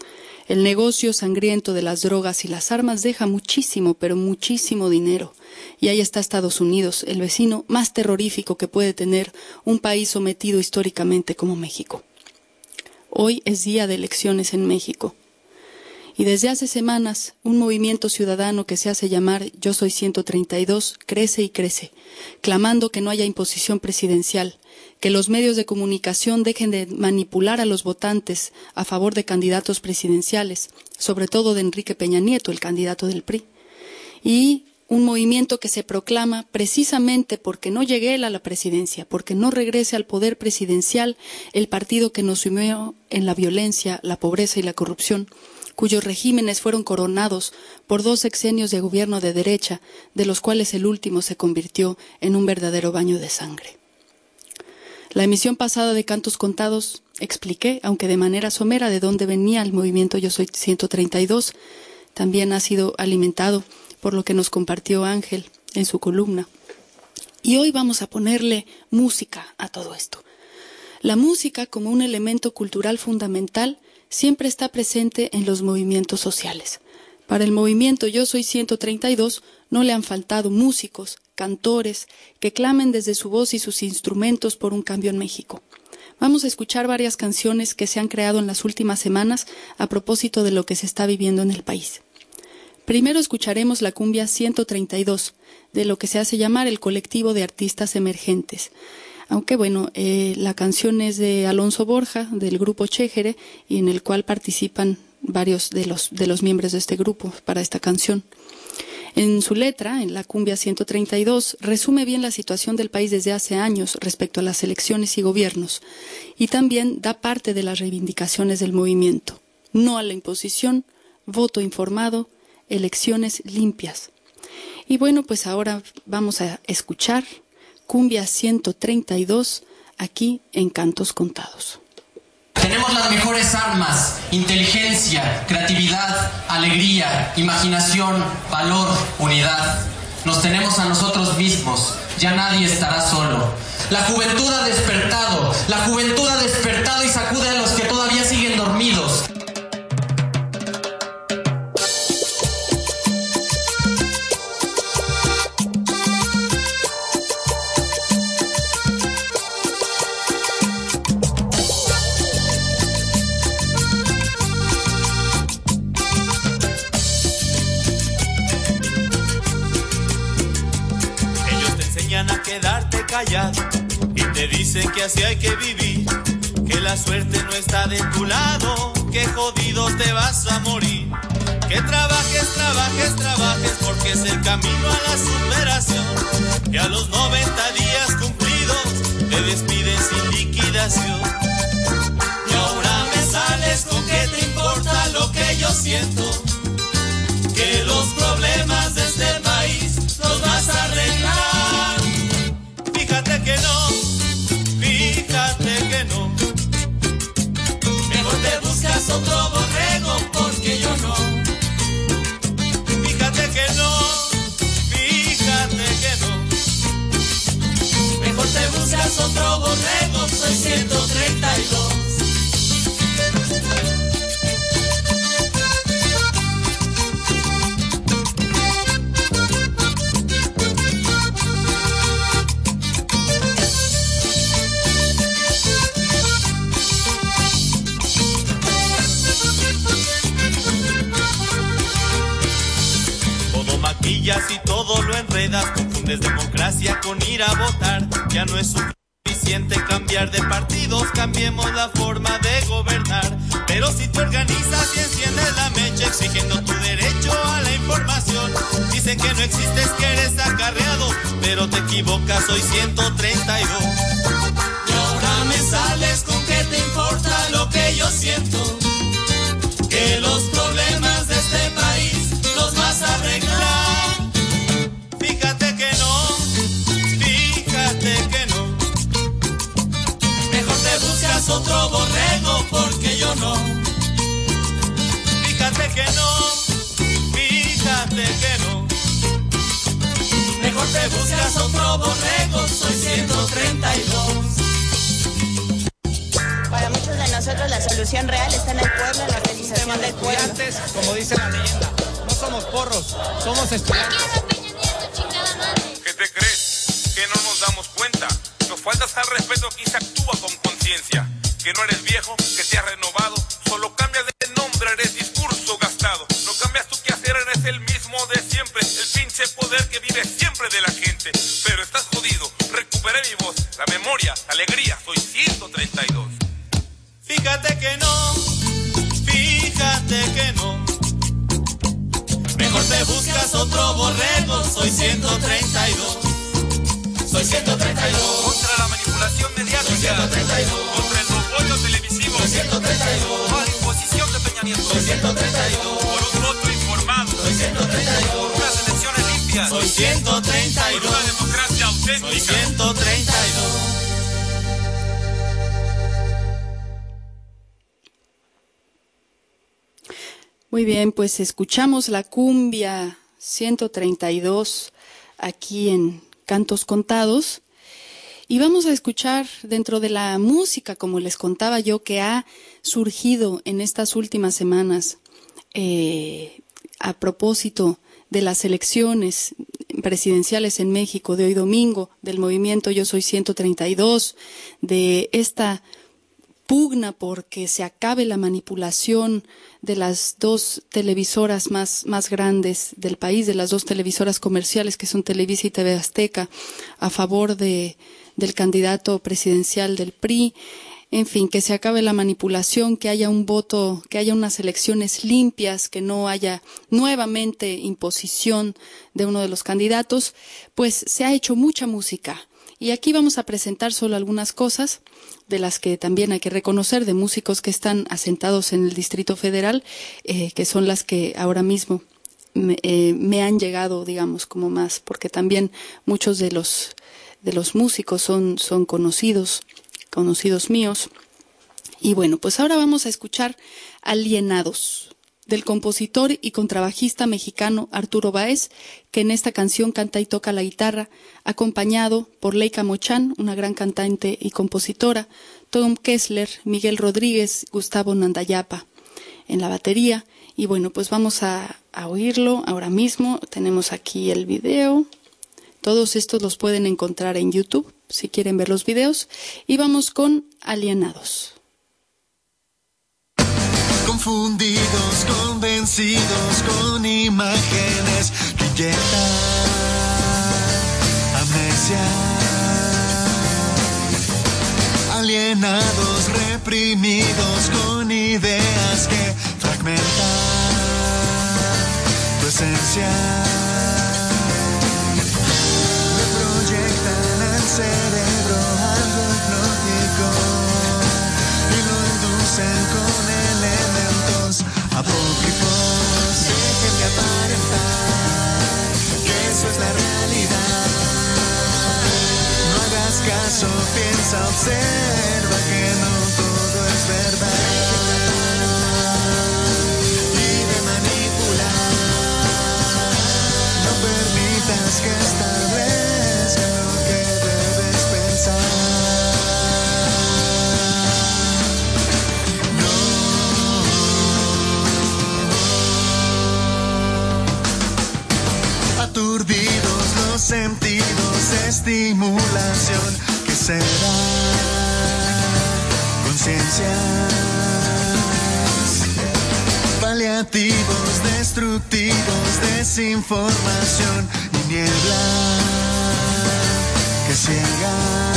I: El negocio sangriento de las drogas y las armas deja muchísimo, pero muchísimo dinero. Y ahí está Estados Unidos, el vecino más terrorífico que puede tener un país sometido históricamente como México. Hoy es día de elecciones en México. Y desde hace semanas, un movimiento ciudadano que se hace llamar Yo Soy ciento treinta y dos crece y crece, clamando que no haya imposición presidencial, que los medios de comunicación dejen de manipular a los votantes a favor de candidatos presidenciales, sobre todo de Enrique Peña Nieto, el candidato del P R I, y un movimiento que se proclama precisamente porque no llegue él a la presidencia, porque no regrese al poder presidencial el partido que nos sumió en la violencia, la pobreza y la corrupción, cuyos regímenes fueron coronados por dos sexenios de gobierno de derecha, de los cuales el último se convirtió en un verdadero baño de sangre. La emisión pasada de Cantos Contados expliqué, aunque de manera somera, de dónde venía el movimiento Yo Soy ciento treinta y dos. También ha sido alimentado por lo que nos compartió Ángel en su columna. Y hoy vamos a ponerle música a todo esto. La música, como un elemento cultural fundamental, siempre está presente en los movimientos sociales. Para el movimiento Yo Soy ciento treinta y dos no le han faltado músicos, cantores, que clamen desde su voz y sus instrumentos por un cambio en México. Vamos a escuchar varias canciones que se han creado en las últimas semanas a propósito de lo que se está viviendo en el país. Primero escucharemos la cumbia ciento treinta y dos, de lo que se hace llamar el colectivo de artistas emergentes. Aunque bueno, eh, la canción es de Alonso Borja, del grupo Chéjere, y en el cual participan varios de los, de los miembros de este grupo para esta canción. En su letra, en la Cumbia ciento treinta y dos, resume bien la situación del país desde hace años respecto a las elecciones y gobiernos, y también da parte de las reivindicaciones del movimiento. No a la imposición, voto informado, elecciones limpias. Y bueno, pues ahora vamos a escuchar Cumbia ciento treinta y dos aquí en Cantos Contados.
K: Tenemos las mejores armas: inteligencia, creatividad, alegría, imaginación, valor, unidad. Nos tenemos a nosotros mismos, ya nadie estará solo. La juventud ha despertado, la juventud ha despertado y sacude a los que todavía siguen dormidos.
L: Quedarte callado y te dicen que así hay que vivir, que la suerte no está de tu lado, que jodido te vas a morir, que trabajes, trabajes, trabajes porque es el camino a la superación, y a los noventa días cumplidos te despiden sin liquidación. Y ahora me sales con que te importa lo que yo siento, que los problemas de este país los vas a arreglar. Fíjate que no, fíjate que no. Mejor te buscas otro borrego porque yo no. Fíjate que no, fíjate que no. Mejor te buscas otro borrego, soy ciento treinta y dos. Y todo lo enredas, confundes democracia con ir a votar. Ya no es suficiente cambiar de partidos, cambiemos la forma de gobernar. Pero si te organizas y enciendes la mecha exigiendo tu derecho a la información, dicen que no existes, que eres acarreado, pero te equivocas, soy ciento treinta y dos. Y ahora me sales con que te importa lo que yo siento, que los problemas de este país los vas a arreglar. Fíjate que no, fíjate que no. Mejor te buscas otro borrego porque yo no. Fíjate que no, fíjate que no. Mejor te buscas otro borrego, soy ciento treinta y dos.
M: Para muchos de nosotros la solución real está en el pueblo, en la organización del pueblo.
N: Estudiantes, como dice la leyenda, no somos porros, somos estudiantes.
O: ¿Qué te crees? ¿Que no nos damos cuenta? Nos faltas al respeto, quien se actúa con conciencia. Que no eres viejo, que te has renovado, solo cambias de nombre, eres discurso gastado. No cambias tu quehacer, eres el mismo de siempre, el pinche poder que vive siempre de la gente. Pero estás jodido, recuperé mi voz, la memoria, la alegría, soy ciento treinta y dos.
L: Fíjate que no, fíjate que no. Mejor te buscas otro borrego, soy ciento treinta y dos. Soy ciento treinta y dos.
O: Contra la manipulación mediática.
L: Soy ciento treinta y dos.
O: Contra el monopolio televisivo.
L: Soy ciento treinta y dos.
O: Por la imposición de Peña Nieto.
L: Soy ciento treinta y dos.
O: Por un voto informado.
L: Soy ciento treinta y dos.
O: Por unas elecciones limpias.
L: Soy ciento treinta y dos.
O: Por una democracia auténtica.
L: Soy ciento treinta y dos.
I: Muy bien, pues escuchamos la Cumbia ciento treinta y dos aquí en Cantos Contados y vamos a escuchar dentro de la música, como les contaba yo, que ha surgido en estas últimas semanas eh, a propósito de las elecciones presidenciales en México de hoy domingo, del movimiento Yo Soy ciento treinta y dos, de esta pugna porque se acabe la manipulación de las dos televisoras más, más grandes del país, de las dos televisoras comerciales que son Televisa y T V Azteca, a favor de, del candidato presidencial del P R I. En fin, que se acabe la manipulación, que haya un voto, que haya unas elecciones limpias, que no haya nuevamente imposición de uno de los candidatos, pues se ha hecho mucha música. Y aquí vamos a presentar solo algunas cosas de las que también hay que reconocer, de músicos que están asentados en el Distrito Federal, eh, que son las que ahora mismo me, eh, me han llegado, digamos, como más, porque también muchos de los, de los músicos son, son conocidos, conocidos míos. Y bueno, pues ahora vamos a escuchar Alienados, del compositor y contrabajista mexicano Arturo Báez, que en esta canción canta y toca la guitarra, acompañado por Leica Mochán, una gran cantante y compositora, Tom Kessler, Miguel Rodríguez, Gustavo Nandayapa en la batería. Y bueno, pues vamos a, a oírlo ahora mismo. Tenemos aquí el video. Todos estos los pueden encontrar en YouTube, si quieren ver los videos. Y vamos con Alienados.
P: Confundidos, convencidos con imágenes que inyectan amnesia. Alienados, reprimidos con ideas que fragmentan tu esencia. Le proyectan al cerebro algo hipnótico y lo inducen con elementos apócrifos. Dejen de aparentar que eso es la realidad. No hagas caso, piensa, observa que no todo es verdad. Y de manipular, no permitas que establezca lo que debes pensar. Aturdidos los sentidos, estimulación que será conciencia. Paliativos, destructivos, desinformación y niebla que ciega.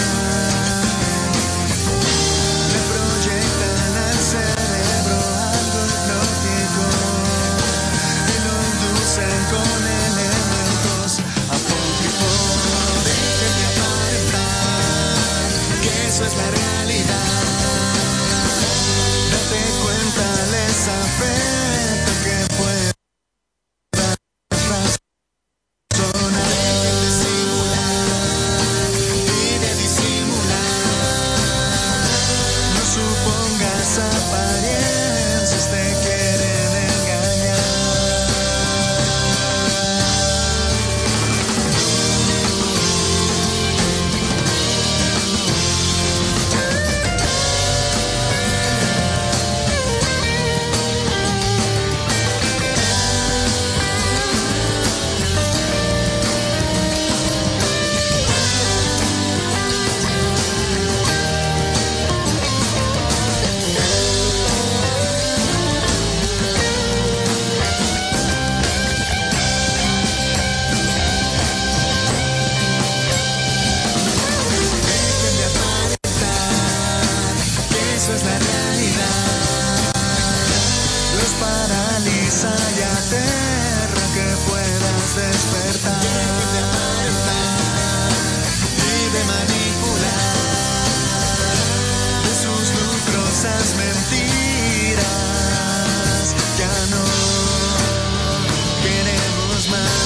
P: Le proyectan al cerebro algo hipnótico y lo inducen con elementos apócrifos. Dejen de aparentar que eso es la realidad. Date cuenta, les afecta que puedas razonar. Dejen de simular y de disimular. No supongas apariencias, te quieren engañar. Dejen de aparentar que eso es la realidad. Los paraliza y aterra que puedas despertar. Dejen de aparentar y de manipular de sus lucrosas mentiras. Ya no queremos más.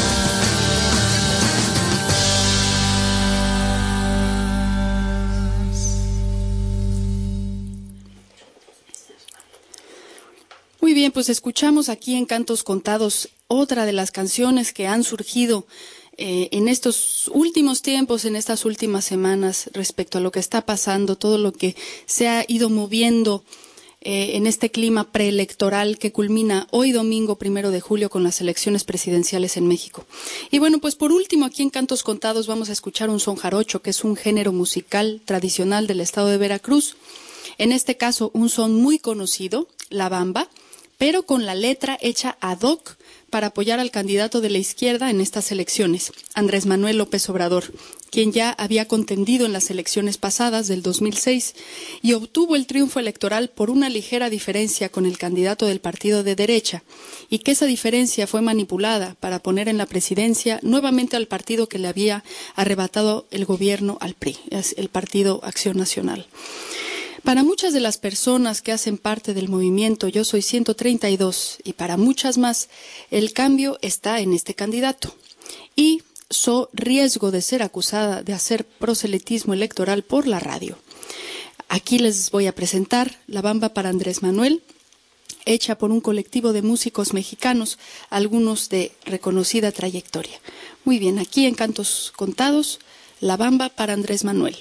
I: Muy bien, pues escuchamos aquí en Cantos Contados otra de las canciones que han surgido eh, en estos últimos tiempos, en estas últimas semanas, respecto a lo que está pasando, todo lo que se ha ido moviendo eh, en este clima preelectoral que culmina hoy domingo primero de julio con las elecciones presidenciales en México. Y bueno, pues por último aquí en Cantos Contados vamos a escuchar un son jarocho, que es un género musical tradicional del estado de Veracruz. En este caso, un son muy conocido, la bamba, pero con la letra hecha ad hoc para apoyar al candidato de la izquierda en estas elecciones, Andrés Manuel López Obrador, quien ya había contendido en las elecciones pasadas del dos mil seis y obtuvo el triunfo electoral por una ligera diferencia con el candidato del partido de derecha, y que esa diferencia fue manipulada para poner en la presidencia nuevamente al partido que le había arrebatado el gobierno al P R I, es el Partido Acción Nacional. Para muchas de las personas que hacen parte del movimiento Yo Soy ciento treinta y dos, y para muchas más, el cambio está en este candidato. Y so riesgo de ser acusada de hacer proselitismo electoral por la radio. Aquí les voy a presentar La Bamba para Andrés Manuel, hecha por un colectivo de músicos mexicanos, algunos de reconocida trayectoria. Muy bien, aquí en Cantos Contados, La Bamba para Andrés Manuel.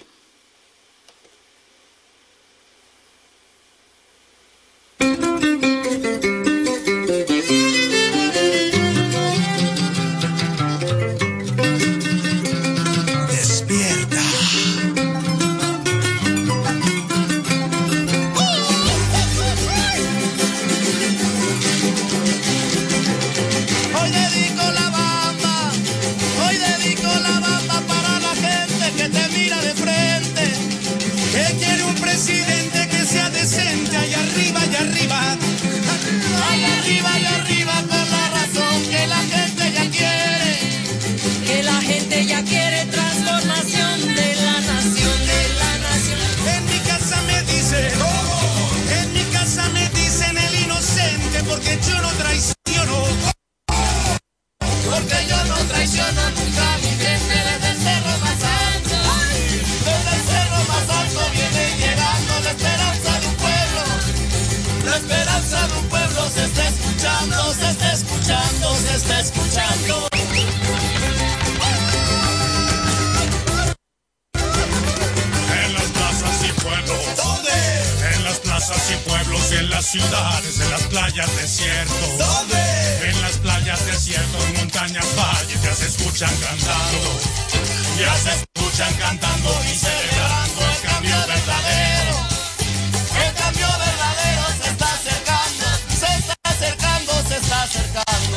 Q: Ciudades, en las playas, desiertos. ¿Dónde? En las playas, desiertos, montañas, valles, ya se escuchan cantando. Ya se escuchan cantando y celebrando el cambio verdadero. El cambio verdadero se está acercando, se está acercando, se está acercando.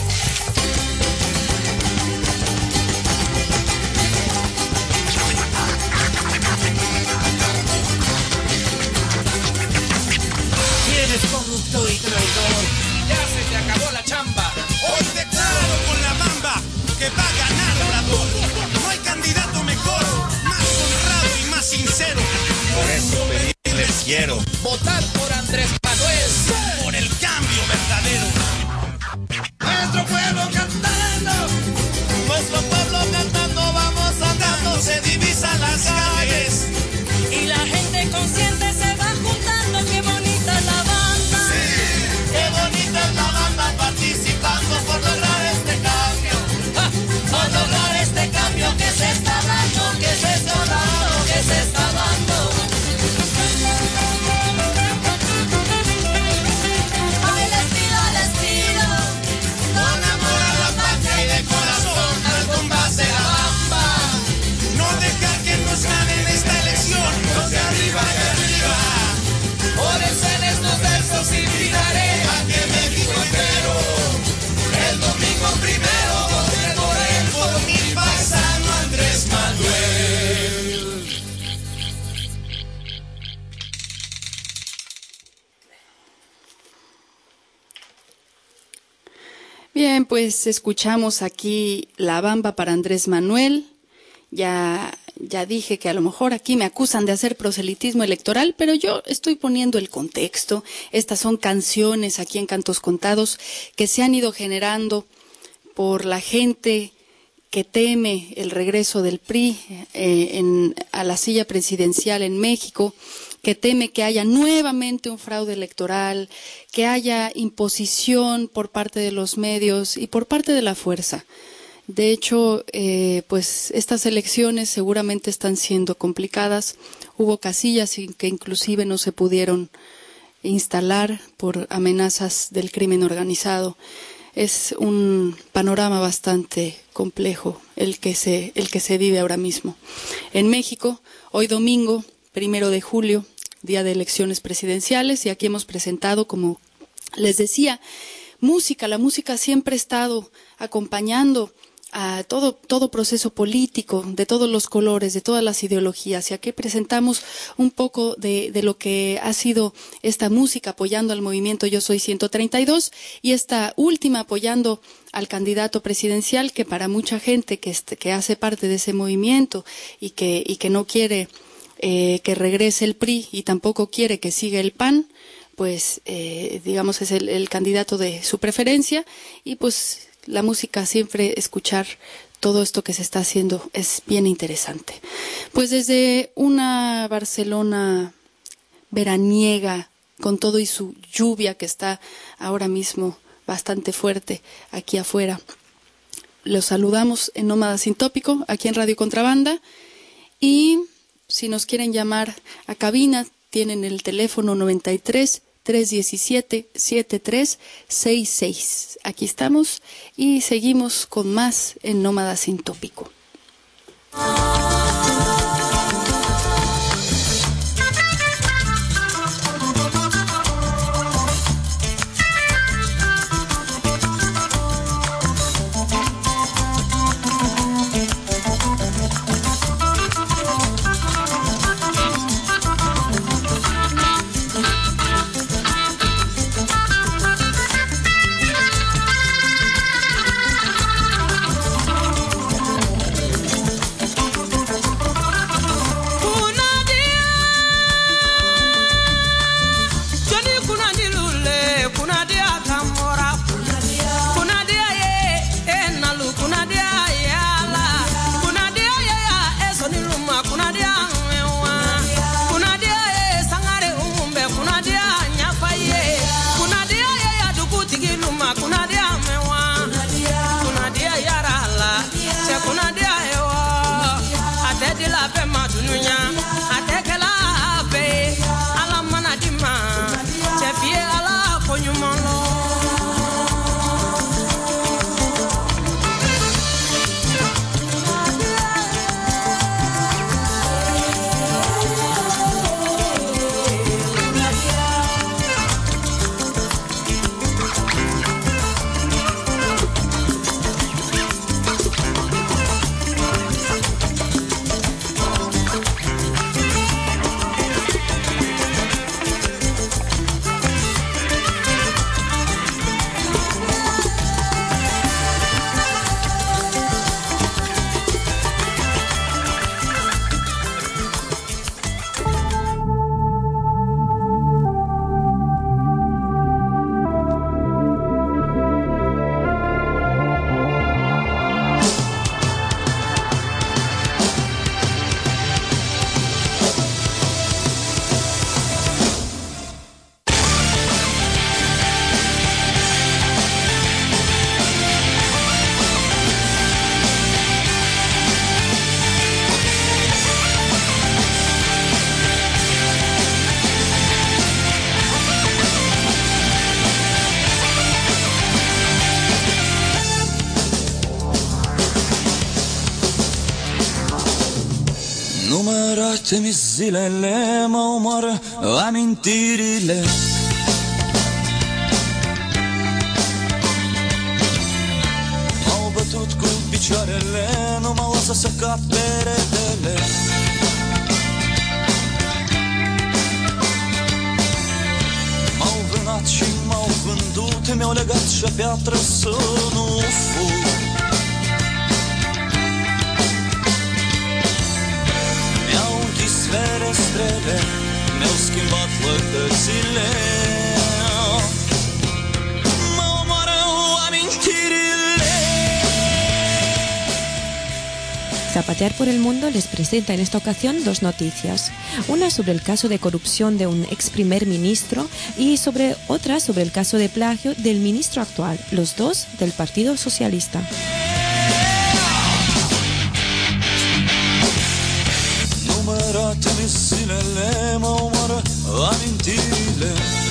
R: Eres corrupto y traidor, ya se te acabó la chamba.
Q: Hoy declaro con La Bamba que va a ganar Obrador. No hay candidato mejor, más honrado y más sincero.
R: Por eso pedirles quiero
Q: votar por Andrés Manuel, por el cambio verdadero. Nuestro pueblo cantando, nuestro pueblo cantando, vamos andando, se divisan las calles
F: y la gente consciente se va juntando. Qué bonita es la banda,
Q: sí, qué bonita es la banda participando por lograr este cambio,
F: ¡ah! Por lograr este cambio que se está dando, que se está dando, que se está dando. Ay, les pido, les pido,
Q: con amor a la patria y de corazón al compás de La Bamba, no dejar que nos ganen esta elección, los de arriba y arriba. Por eso en estos versos invitaré a que México entero el domingo primero vote por él, por mi paisano Andrés Manuel.
I: Bien, pues escuchamos aquí La Bamba para Andrés Manuel. Ya, ya dije que a lo mejor aquí me acusan de hacer proselitismo electoral, pero yo estoy poniendo el contexto. Estas son canciones aquí en Cantos Contados que se han ido generando por la gente que teme el regreso del P R I eh, en, a la silla presidencial en México, que teme que haya nuevamente un fraude electoral, que haya imposición por parte de los medios y por parte de la fuerza. De hecho, eh, pues estas elecciones seguramente están siendo complicadas. Hubo casillas que inclusive no se pudieron instalar por amenazas del crimen organizado. Es un panorama bastante complejo el que se, el que se vive ahora mismo. En México, hoy domingo, primero de julio, día de elecciones presidenciales, y aquí hemos presentado, como les decía, música. La música siempre ha estado acompañando a todo, todo proceso político, de todos los colores, de todas las ideologías. Y aquí presentamos un poco de, de lo que ha sido esta música apoyando al movimiento Yo Soy ciento treinta y dos y esta última apoyando al candidato presidencial, que para mucha gente que, este, que hace parte de ese movimiento y que, y que no quiere eh, que regrese el P R I y tampoco quiere que siga el P A N, pues eh, digamos es el, el candidato de su preferencia. Y pues la música, siempre escuchar todo esto que se está haciendo es bien interesante. Pues desde una Barcelona veraniega, con todo y su lluvia que está ahora mismo bastante fuerte aquí afuera, los saludamos en Nómada Sin Tópico, aquí en Radio Contrabanda. Y si nos quieren llamar a cabina, tienen el teléfono noventa y tres, trescientos diecisiete, setenta y tres sesenta y seis. Aquí estamos y seguimos con más en Nómada Sin Tópico.
P: Numărate-mi zilele, mă omoară amintirile. M-au bătut cu picioarele, nu mă lasă să cad peretele. M-au vânat și m-au vândut, mi-au legat și-o piatră să nu fug. Ferestrele mi-au schimbat lăcățile, mă omoară amintirile.
C: Zapatear por el Mundo les presenta en esta ocasión dos noticias. Una sobre el caso de corrupción de un ex primer ministro y sobre otra sobre el caso de plagio del ministro actual, los dos del Partido Socialista.
P: Numărate-mi zilele, mă omoară amintirile.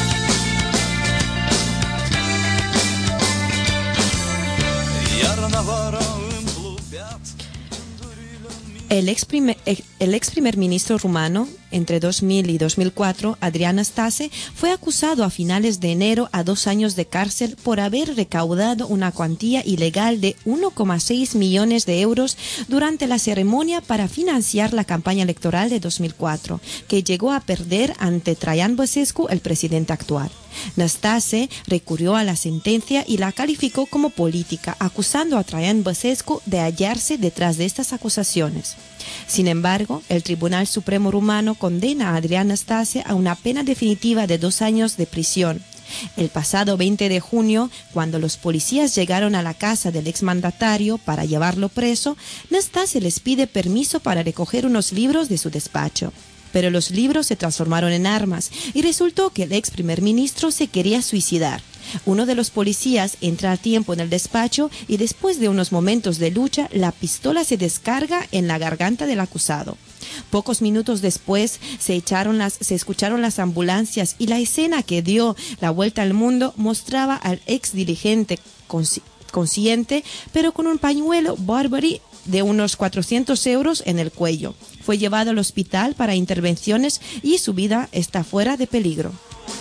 P: Iarna vara împlupeat.
C: El ex, primer, el ex primer ministro rumano entre dos mil y dos mil cuatro, Adrián Stase fue acusado a finales de enero a dos años de cárcel por haber recaudado una cuantía ilegal de uno coma seis millones de euros durante la ceremonia para financiar la campaña electoral de dos mil cuatro, que llegó a perder ante Traian Băsescu, el presidente actual. Năstase recurrió a la sentencia y la calificó como política, acusando a Traian Băsescu de hallarse detrás de estas acusaciones. Sin embargo, el Tribunal Supremo rumano condena a Adrian Năstase a una pena definitiva de dos años de prisión. El pasado veinte de junio, cuando los policías llegaron a la casa del exmandatario para llevarlo preso, Năstase les pide permiso para recoger unos libros de su despacho. Pero los libros se transformaron en armas y resultó que el ex primer ministro se quería suicidar. Uno de los policías entra a tiempo en el despacho y después de unos momentos de lucha, la pistola se descarga en la garganta del acusado. Pocos minutos después se, echaron las, se escucharon las ambulancias y la escena que dio la vuelta al mundo mostraba al ex dirigente consci- consciente, pero con un pañuelo Burberry de unos cuatrocientos euros en el cuello. Fue llevado al hospital para intervenciones y su vida está fuera de peligro.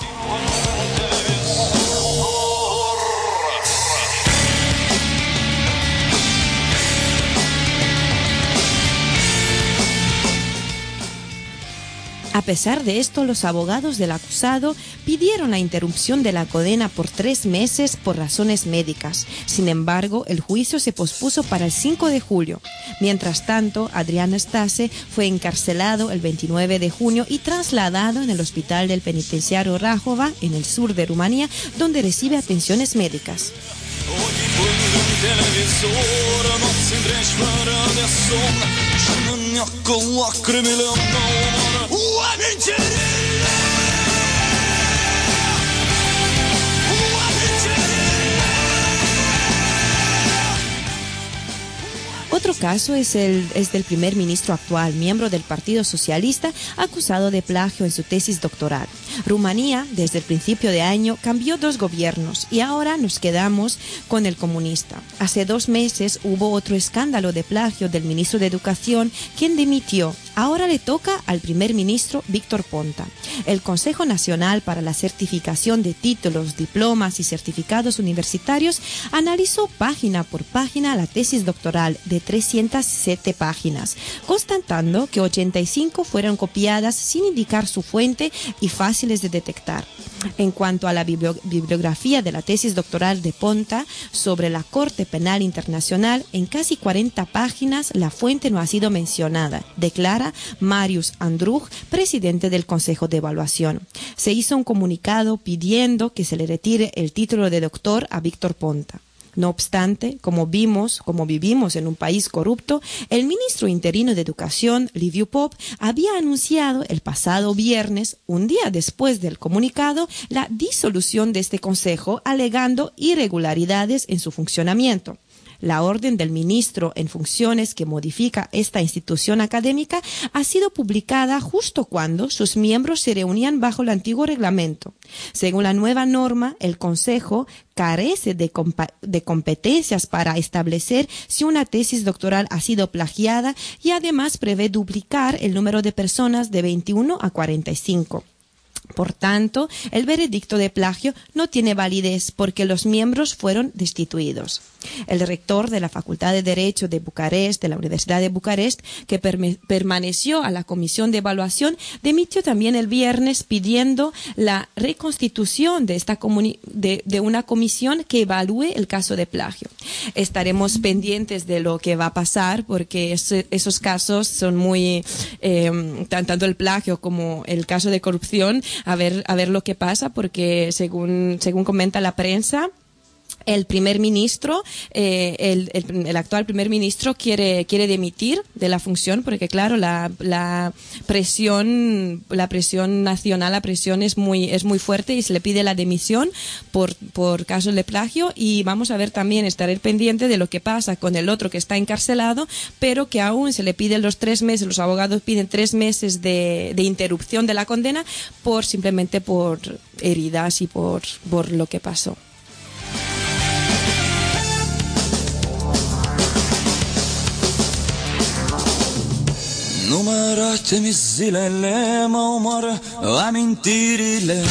C: A pesar de esto, los abogados del acusado pidieron la interrupción de la condena por tres meses por razones médicas. Sin embargo, el juicio se pospuso para el cinco de julio. Mientras tanto, Adrian Năstase fue encarcelado el veintinueve de junio y trasladado en el hospital del penitenciario Rahova, en el sur de Rumanía, donde recibe atenciones médicas. Otro caso es, el, es del primer ministro actual, miembro del Partido Socialista, acusado de plagio en su tesis doctoral. Rumanía, desde el principio de año, cambió dos gobiernos y ahora nos quedamos con el comunista. Hace dos meses hubo otro escándalo de plagio del ministro de Educación, quien dimitió. Ahora le toca al primer ministro Victor Ponta. El Consejo Nacional para la Certificación de Títulos, Diplomas y Certificados Universitarios analizó página por página la tesis doctoral de trescientas siete páginas, constatando que ochenta y cinco fueron copiadas sin indicar su fuente y fáciles de detectar. En cuanto a la bibliografía de la tesis doctoral de Ponta sobre la Corte Penal Internacional, en casi cuarenta páginas la fuente no ha sido mencionada, declara Marius Andruch, presidente del Consejo de Evaluación. Se hizo un comunicado pidiendo que se le retire el título de doctor a Victor Ponta. No obstante, como vimos, como vivimos en un país corrupto, el ministro interino de Educación, Liviu Pop, había anunciado el pasado viernes, un día después del comunicado, la disolución de este consejo, alegando irregularidades en su funcionamiento. La orden del ministro en funciones que modifica esta institución académica ha sido publicada justo cuando sus miembros se reunían bajo el antiguo reglamento. Según la nueva norma, el Consejo carece de, compa- de competencias para establecer si una tesis doctoral ha sido plagiada y además prevé duplicar el número de personas de veintiuno a cuarenta y cinco. Por tanto, el veredicto de plagio no tiene validez porque los miembros fueron destituidos. El rector de la Facultad de Derecho de Bucarest, de la Universidad de Bucarest, que perme- permaneció a la comisión de evaluación, dimitió también el viernes pidiendo la reconstitución de, esta comuni- de, de una comisión que evalúe el caso de plagio. Estaremos pendientes de lo que va a pasar porque es, esos casos son muy, eh, tanto el plagio como el caso de corrupción, a ver, a ver lo que pasa porque según, según comenta la prensa, el primer ministro, eh, el, el, el actual primer ministro quiere, quiere dimitir de la función porque claro, la, la presión, la presión nacional, la presión es muy, es muy fuerte y se le pide la dimisión por, por casos de plagio y vamos a ver también, estaré pendiente de lo que pasa con el otro que está encarcelado, pero que aún se le piden los tres meses, los abogados piden tres meses de, de interrupción de la condena por, simplemente por heridas y por, por lo que pasó.
P: Numărate-mi zilele, mă omoară amintirile.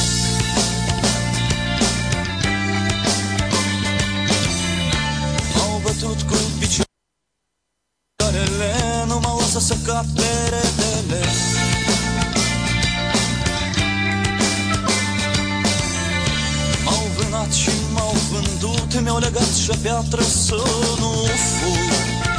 P: M-au bătut cu picioarele, nu mă lasă să cap peretele. M-au vânat și m-au vândut, mi-au legat și-o piatră să nu fug.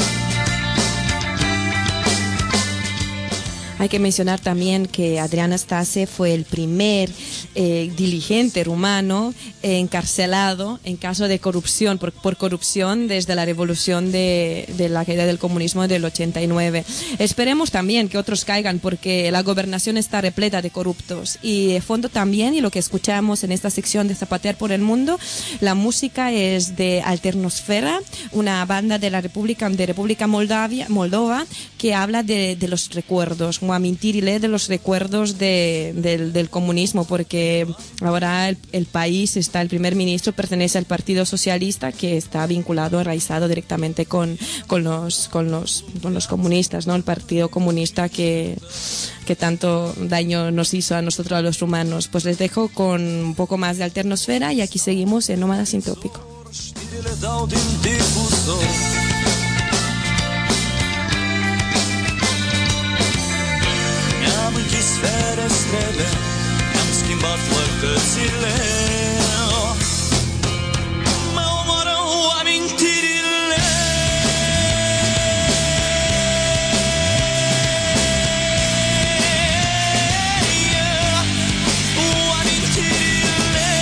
C: Hay que mencionar también que Adrián Stase fue el primer eh, dirigente rumano eh, encarcelado en caso de corrupción, por, por corrupción desde la revolución de, de la caída del comunismo del ochenta y nueve. Esperemos también que otros caigan porque la gobernación está repleta de corruptos. Y de fondo también, y lo que escuchamos en esta sección de Zapatear por el Mundo, la música es de Alternosfera, una banda de la República, de República Moldavia, Moldova, que habla de, de los recuerdos, a mentirle de los recuerdos de, del, del comunismo, porque ahora el, el país está, el primer ministro pertenece al Partido Socialista, que está vinculado, arraizado directamente con, con, los, con, los, con los comunistas, ¿no? El Partido Comunista que, que tanto daño nos hizo a nosotros, a los rumanos. Pues les dejo con un poco más de Alternosfera y aquí seguimos en Nómada Sin Tópico.
P: Mi-am închis ferestrele, mi-am schimbat flăcățile. Mă omoară amintirile. Amintirile.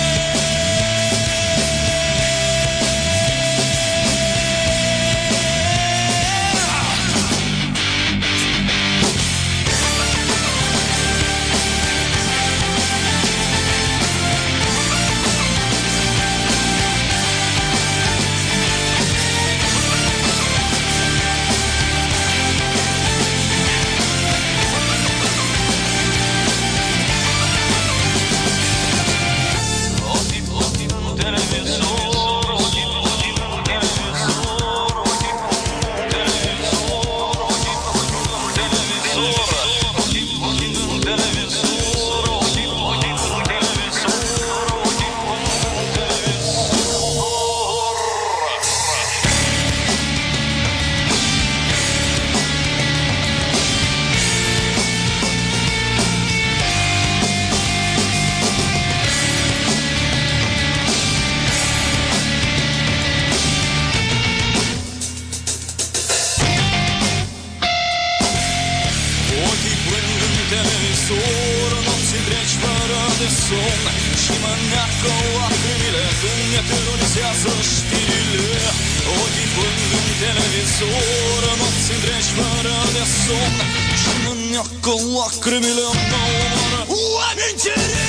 P: Și mă neacă lacrimile când eteronizează știrile. Ochii plâng în televizor nopți întregi fără de somn. Și mă neacă lacrimile, mă omoară amintirile.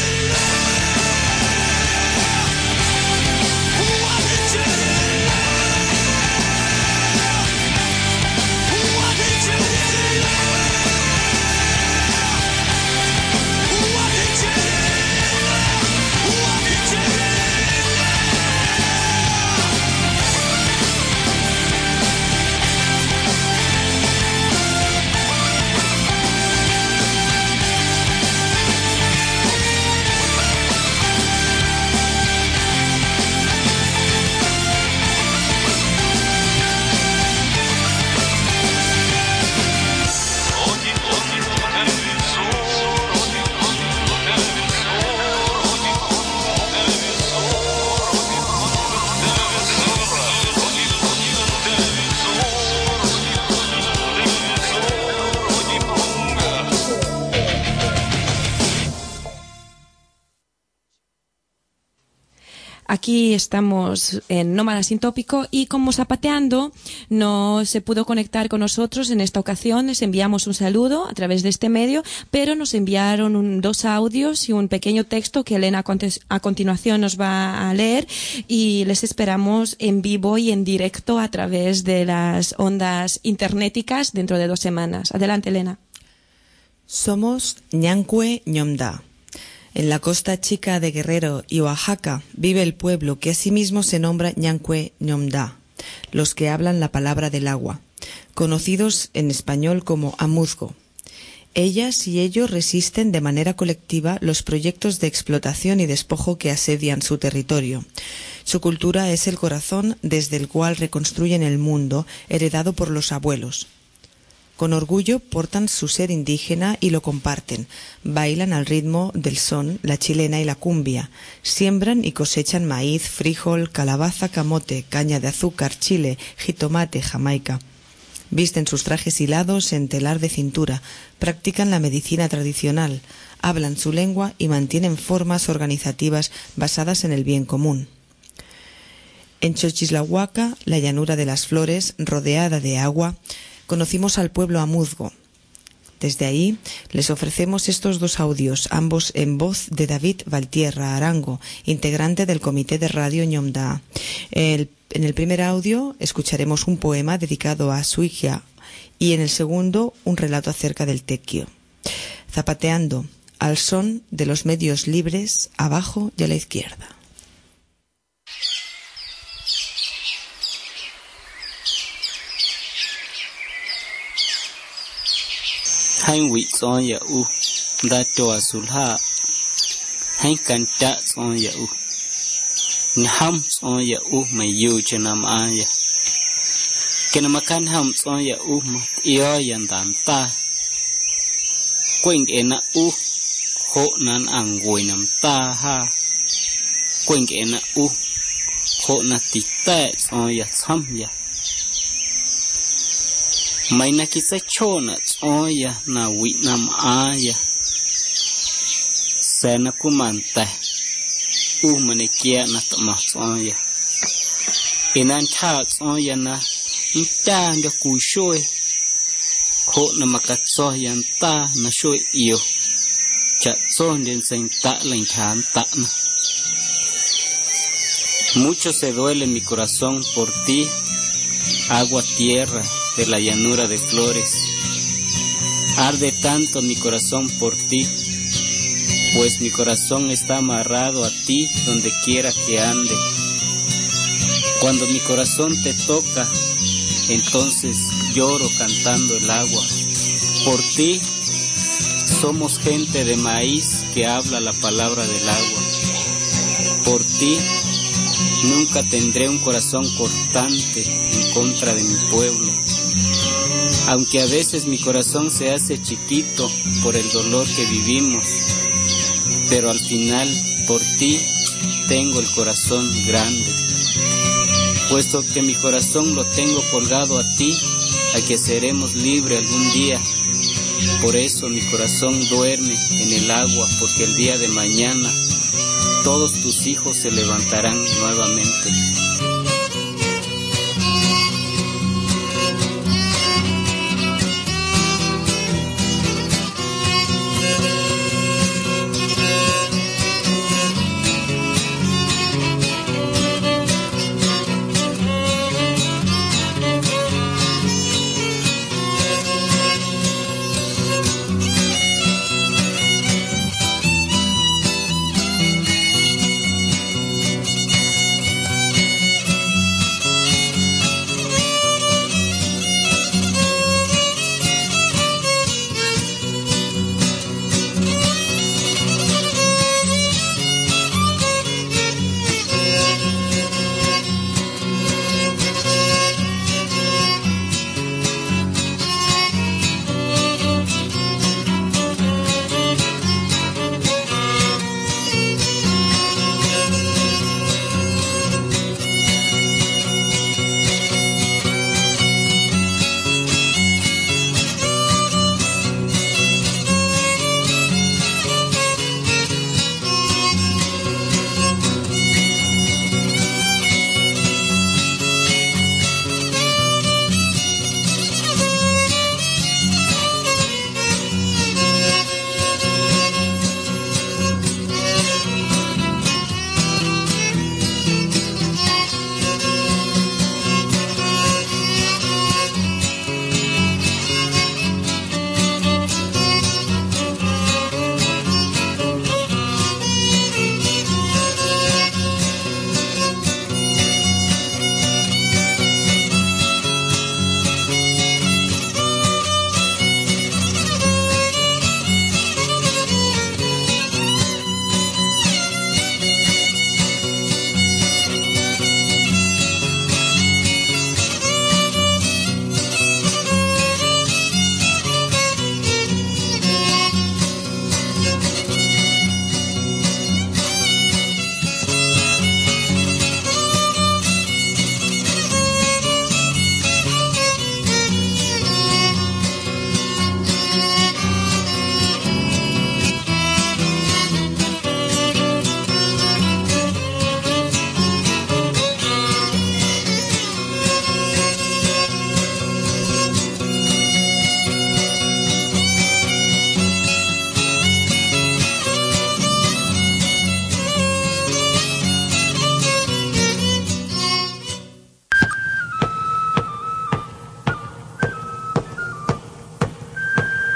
C: Aquí estamos en Nómada Sin Tópico y como Zapateando no se pudo conectar con nosotros en esta ocasión, les enviamos un saludo a través de este medio, pero nos enviaron un, dos audios y un pequeño texto que Elena a continuación nos va a leer y les esperamos en vivo y en directo a través de las ondas internéticas dentro de dos semanas. Adelante, Elena.
B: Somos Ñanque Ñomda. En la costa chica de Guerrero y Oaxaca vive el pueblo que asimismo se nombra Ñanque Ñomda, los que hablan la palabra del agua, conocidos en español como Amuzgo. Ellas y ellos resisten de manera colectiva los proyectos de explotación y despojo que asedian su territorio. Su cultura es el corazón desde el cual reconstruyen el mundo heredado por los abuelos. Con orgullo portan su ser indígena y lo comparten. Bailan al ritmo del son, la chilena y la cumbia. Siembran y cosechan maíz, frijol, calabaza, camote, caña de azúcar, chile, jitomate, jamaica. Visten sus trajes hilados en telar de cintura, practican la medicina tradicional, hablan su lengua y mantienen formas organizativas basadas en el bien común. En Xochislahuaca, la llanura de las flores, rodeada de agua, conocimos al pueblo amuzgo. Desde ahí les ofrecemos estos dos audios, ambos en voz de David Valtierra Arango, integrante del comité de radio Ñomda. El En el primer audio escucharemos un poema dedicado a su hija y en el segundo un relato acerca del tequio. Zapateando al son de los medios libres, abajo y a la izquierda.
S: Hai wi son ya u da to asulha hai kanta son ya u Nham son ya uh ma yu chenam aya. Kena makan ham son ya uh ma iyo yan dan ta. Quên ena uh ho nan angoi nam ta ha. Quên ena uh ho na ti ta son ya sam ya. Mai na kisa chona son ya na wi nam aya. Sana kumanta. U mane kia na tama soya inan ta soya na nta nda ku shoy ko na makatso yan ta na shoy iyo cha son den sen ta len tan ta na. Mucho se duele mi corazón por ti, agua tierra de la llanura de flores. Arde tanto mi corazón por ti, pues mi corazón está amarrado a ti donde quiera que ande. Cuando mi corazón te toca, entonces lloro cantando el agua. Por ti somos gente de maíz que habla la palabra del agua. Por ti nunca tendré un corazón cortante en contra de mi pueblo. Aunque a veces mi corazón se hace chiquito por el dolor que vivimos, pero al final, por ti, tengo el corazón grande. Puesto que mi corazón lo tengo colgado a ti, a que seremos libres algún día. Por eso mi corazón duerme en el agua, porque el día de mañana todos tus hijos se levantarán nuevamente.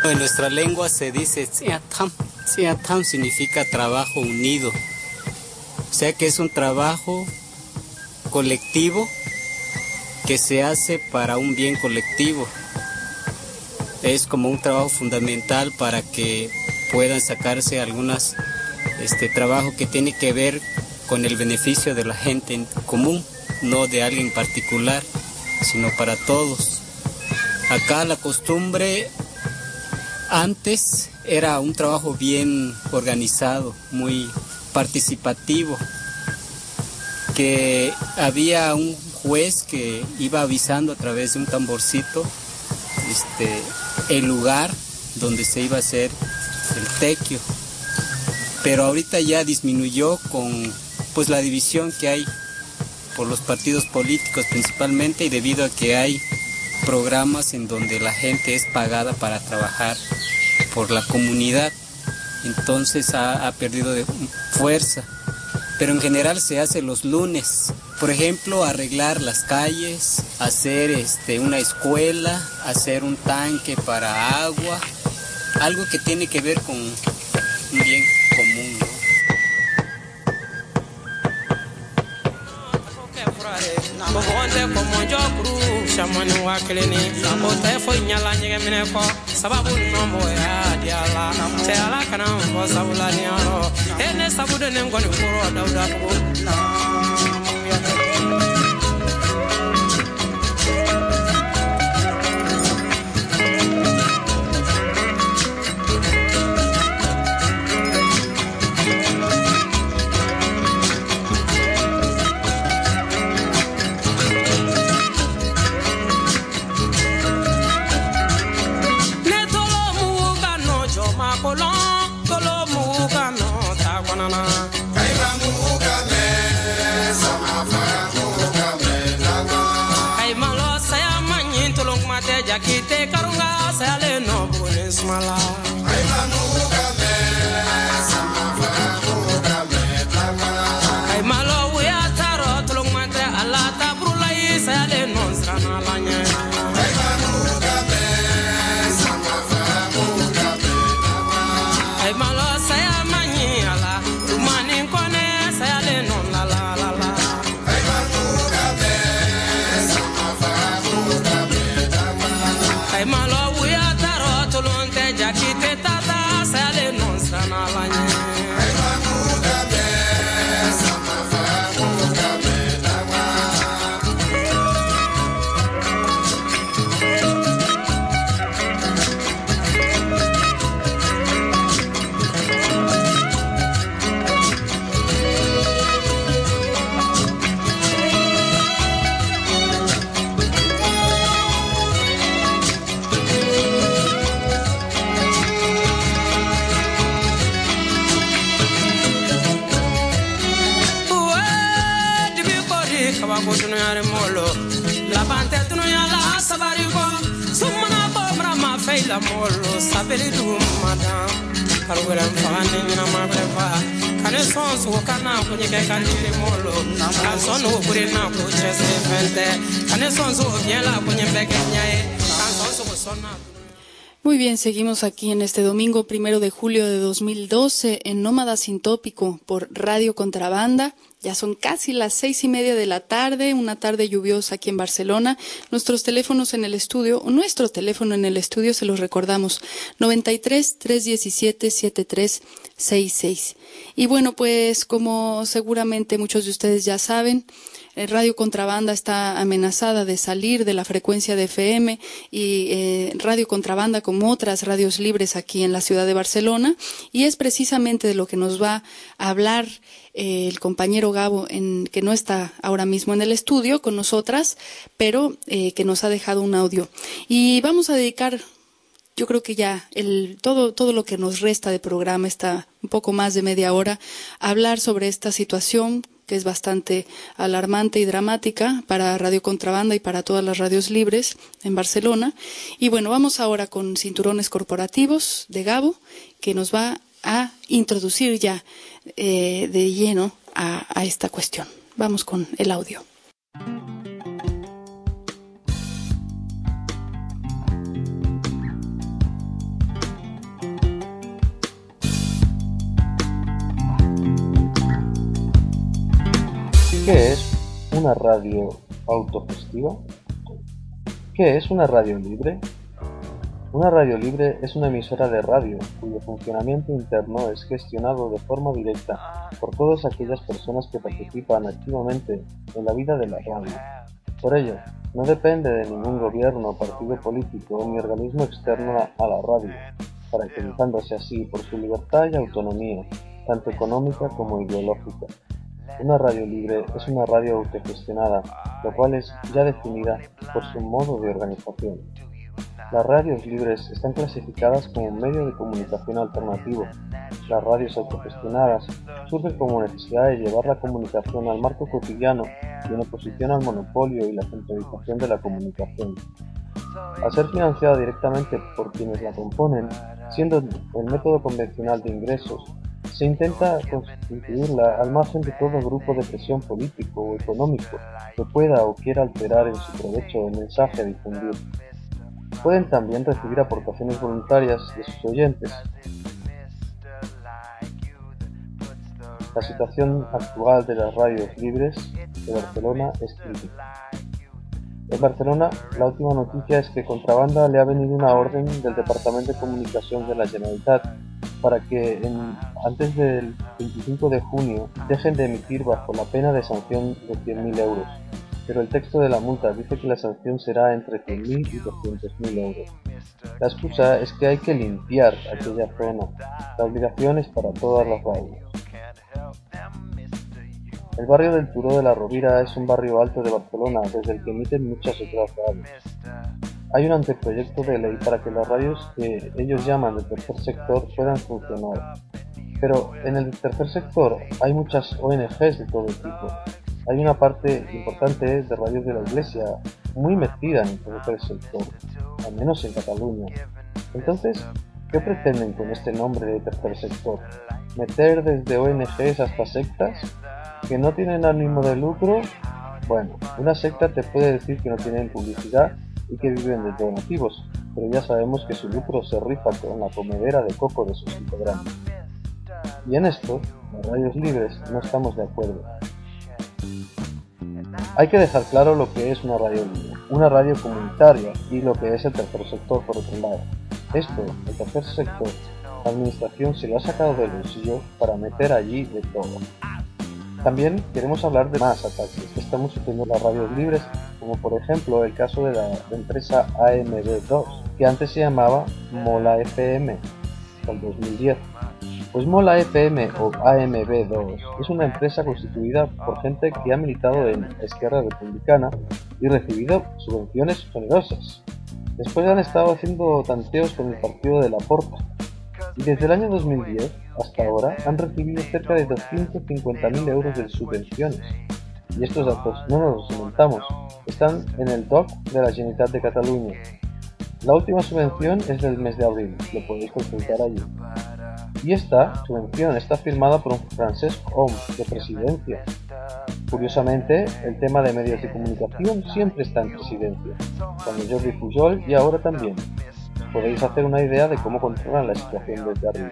S: En nuestra lengua se dice Siatam. Siatam significa trabajo unido. O sea que es un trabajo colectivo que se hace para un bien colectivo. Es como un trabajo fundamental para que puedan sacarse algunas este trabajo que tiene que ver con el beneficio de la gente en común, no de alguien particular, sino para todos. Acá la costumbre antes era un trabajo bien organizado, muy participativo, que había un juez que iba avisando a través de un tamborcito este, el lugar donde se iba a hacer el tequio. Pero ahorita ya disminuyó con pues la división que hay por los partidos políticos principalmente, y debido a que hay programas en donde la gente es pagada para trabajar por la comunidad, entonces ha, ha perdido de fuerza. Pero en general se hace los lunes, por ejemplo, arreglar las calles, hacer este, una escuela, hacer un tanque para agua, algo que tiene que ver con un bien común, ¿no?
T: Bonde como yo cruz, chamani wa keleni. Ote foi nyala nyege mine ko, sababu no moya diala. Te ala kana ko sabula nyaro. Ene sabude ne ngoni kuro dauda ko. Kite karunga sale no bunes mala. Ay manuka me sama faruka me tama. Ay malo we ataro tulung mante alata brulai sale non strana lanya. Ay manuka me sama faruka me tama. Ay malo saya manyi ala tumani kone sale non la la la la. Ay manuka me sama faruka me tama. Ay malo we ataro tulung te jakite tata sale non strana lanya. Ay manuka me sama faruka me tama. La pante tunuya la sabarigo sumana bomra ma feila molo sabeli du madam karugram fane mina ma breva kane son so kana kunye ke kanire molo kan son o kure na ko chese fente kane son so bien la kunye beke nyae kan son so sona.
I: Muy bien, seguimos aquí en este domingo primero de julio de dos mil doce en Nómada Sin Tópico por Radio Contrabanda. Ya son casi las seis y media de la tarde, una tarde lluviosa aquí en Barcelona. Nuestros teléfonos en el estudio, o nuestro teléfono en el estudio, se los recordamos, noventa y tres, trescientos diecisiete, setenta y tres sesenta y seis. Y bueno, pues como seguramente muchos de ustedes ya saben, Radio Contrabanda está amenazada de salir de la frecuencia de F M y eh, Radio Contrabanda, como otras radios libres aquí en la ciudad de Barcelona, y es precisamente de lo que nos va a hablar eh, el compañero Gabo, en, que no está ahora mismo en el estudio con nosotras, pero eh, que nos ha dejado un audio. Y vamos a dedicar, yo creo que ya el todo todo lo que nos resta de programa, está un poco más de media hora, a hablar sobre esta situación que es bastante alarmante y dramática para Radio Contrabanda y para todas las radios libres en Barcelona. Y bueno, vamos ahora con Cinturones Corporativos de Gabo, que nos va a introducir ya eh, de lleno a, a esta cuestión. Vamos con el audio.
U: ¿Qué es una radio autogestiva? ¿Qué es una radio libre? Una radio libre es una emisora de radio cuyo funcionamiento interno es gestionado de forma directa por todas aquellas personas que participan activamente en la vida de la radio. Por ello, no depende de ningún gobierno, partido político ni organismo externo a la radio, caracterizándose así por su libertad y autonomía, tanto económica como ideológica. Una radio libre es una radio autogestionada, lo cual es ya definida por su modo de organización. Las radios libres están clasificadas como un medio de comunicación alternativo. Las radios autogestionadas surgen como necesidad de llevar la comunicación al marco cotidiano y en oposición al monopolio y la centralización de la comunicación. Al ser financiada directamente por quienes la componen, siendo el método convencional de ingresos, se intenta constituirla al margen de todo grupo de presión político o económico que pueda o quiera alterar en su provecho el mensaje a difundir. Pueden también recibir aportaciones voluntarias de sus oyentes. La situación actual de las radios libres de Barcelona es crítica. En Barcelona, la última noticia es que Contrabanda le ha venido una orden del Departamento de Comunicación de la Generalitat para que en, antes del veinticinco de junio dejen de emitir bajo la pena de sanción de cien mil euros. Pero el texto de la multa dice que la sanción será entre cien mil y doscientos mil euros. La excusa es que hay que limpiar aquella zona. La obligación es para todas las radios. El barrio del Turó de la Rovira es un barrio alto de Barcelona, desde el que emiten muchas otras radios. Hay un anteproyecto de ley para que las radios que ellos llaman del tercer sector puedan funcionar. Pero en el tercer sector hay muchas O N Ges de todo tipo. Hay una parte importante de radios de la Iglesia muy metida en el tercer sector, al menos en Cataluña. Entonces, ¿qué pretenden con este nombre de tercer sector? ¿Meter desde O N Ges hasta sectas que no tienen ánimo de lucro? Bueno, una secta te puede decir que no tienen publicidad y que viven de donativos, pero ya sabemos que su lucro se rifa con la comedera de coco de sus integrantes. Y en esto, las radios libres no estamos de acuerdo. Hay que dejar claro lo que es una radio libre, una radio comunitaria y lo que es el tercer sector por otro lado. Esto, el tercer sector, la administración se lo ha sacado del bolsillo para meter allí de todo. También queremos hablar de más ataques que estamos sufriendo las radios libres, como por ejemplo el caso de la empresa A M B dos, que antes se llamaba Mola F M, hasta el dos mil diez. Pues Mola F M o A M B dos es una empresa constituida por gente que ha militado en Esquerra Republicana y recibido subvenciones generosas. Después han estado haciendo tanteos con el partido de Laporta y desde el año dos mil diez hasta ahora han recibido cerca de doscientos cincuenta mil euros de subvenciones. Y estos datos no nos los inventamos, están en el D O C de la Generalitat de Cataluña. La última subvención es del mes de abril, lo podéis consultar allí. Y esta subvención está firmada por un Francesc Homs, de Presidencia. Curiosamente, el tema de medios de comunicación siempre está en Presidencia, cuando Jordi Pujol y ahora también. Podéis hacer una idea de cómo controlan la situación desde arriba.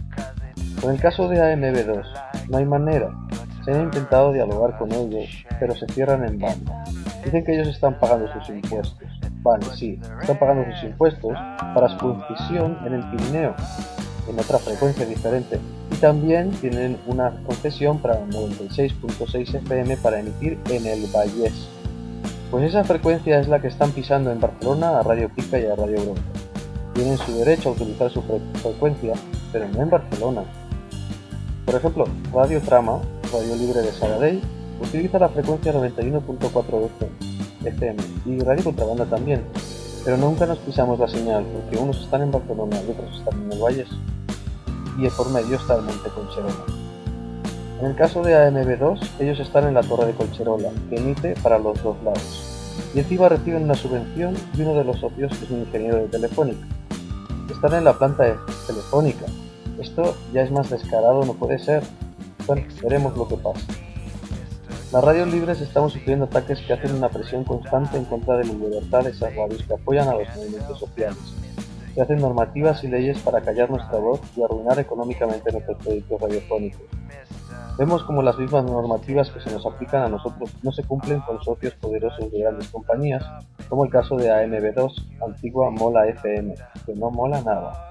U: Con el caso de A M B dos, no hay manera. Se ha intentado dialogar con ellos, pero se cierran en banda. Dicen que ellos están pagando sus impuestos. Vale, sí, están pagando sus impuestos para su concesión en el Pirineo, en otra frecuencia diferente, y también tienen una concesión para noventa y seis punto seis F M para emitir en el Vallès. Pues esa frecuencia es la que están pisando en Barcelona a Radio Pica y a Radio Bronca. Tienen su derecho a utilizar su fre frecuencia, pero no en Barcelona. Por ejemplo, Radio Trama, Radio Libre de Sabadell, utiliza la frecuencia noventa y uno punto cuatro F M y Radio Contrabanda también, pero nunca nos pisamos la señal porque unos están en Barcelona y otros están en el Vallès, y por medio está el Monte Colcherola. En el caso de A M B dos, ellos están en la Torre de Colcherola, que emite para los dos lados, y encima reciben una subvención y uno de los socios es un ingeniero de Telefónica. Están en la planta de Telefónica. Esto ya es más descarado, no puede ser. Bueno, veremos lo que pasa. Las radios libres estamos sufriendo ataques que hacen una presión constante en contra de la libertad de esas radios que apoyan a los movimientos sociales, que hacen normativas y leyes para callar nuestra voz y arruinar económicamente nuestros proyectos radiofónicos. Vemos como las mismas normativas que se nos aplican a nosotros no se cumplen con socios poderosos de grandes compañías, como el caso de A M B dos, antigua Mola F M, que no mola nada.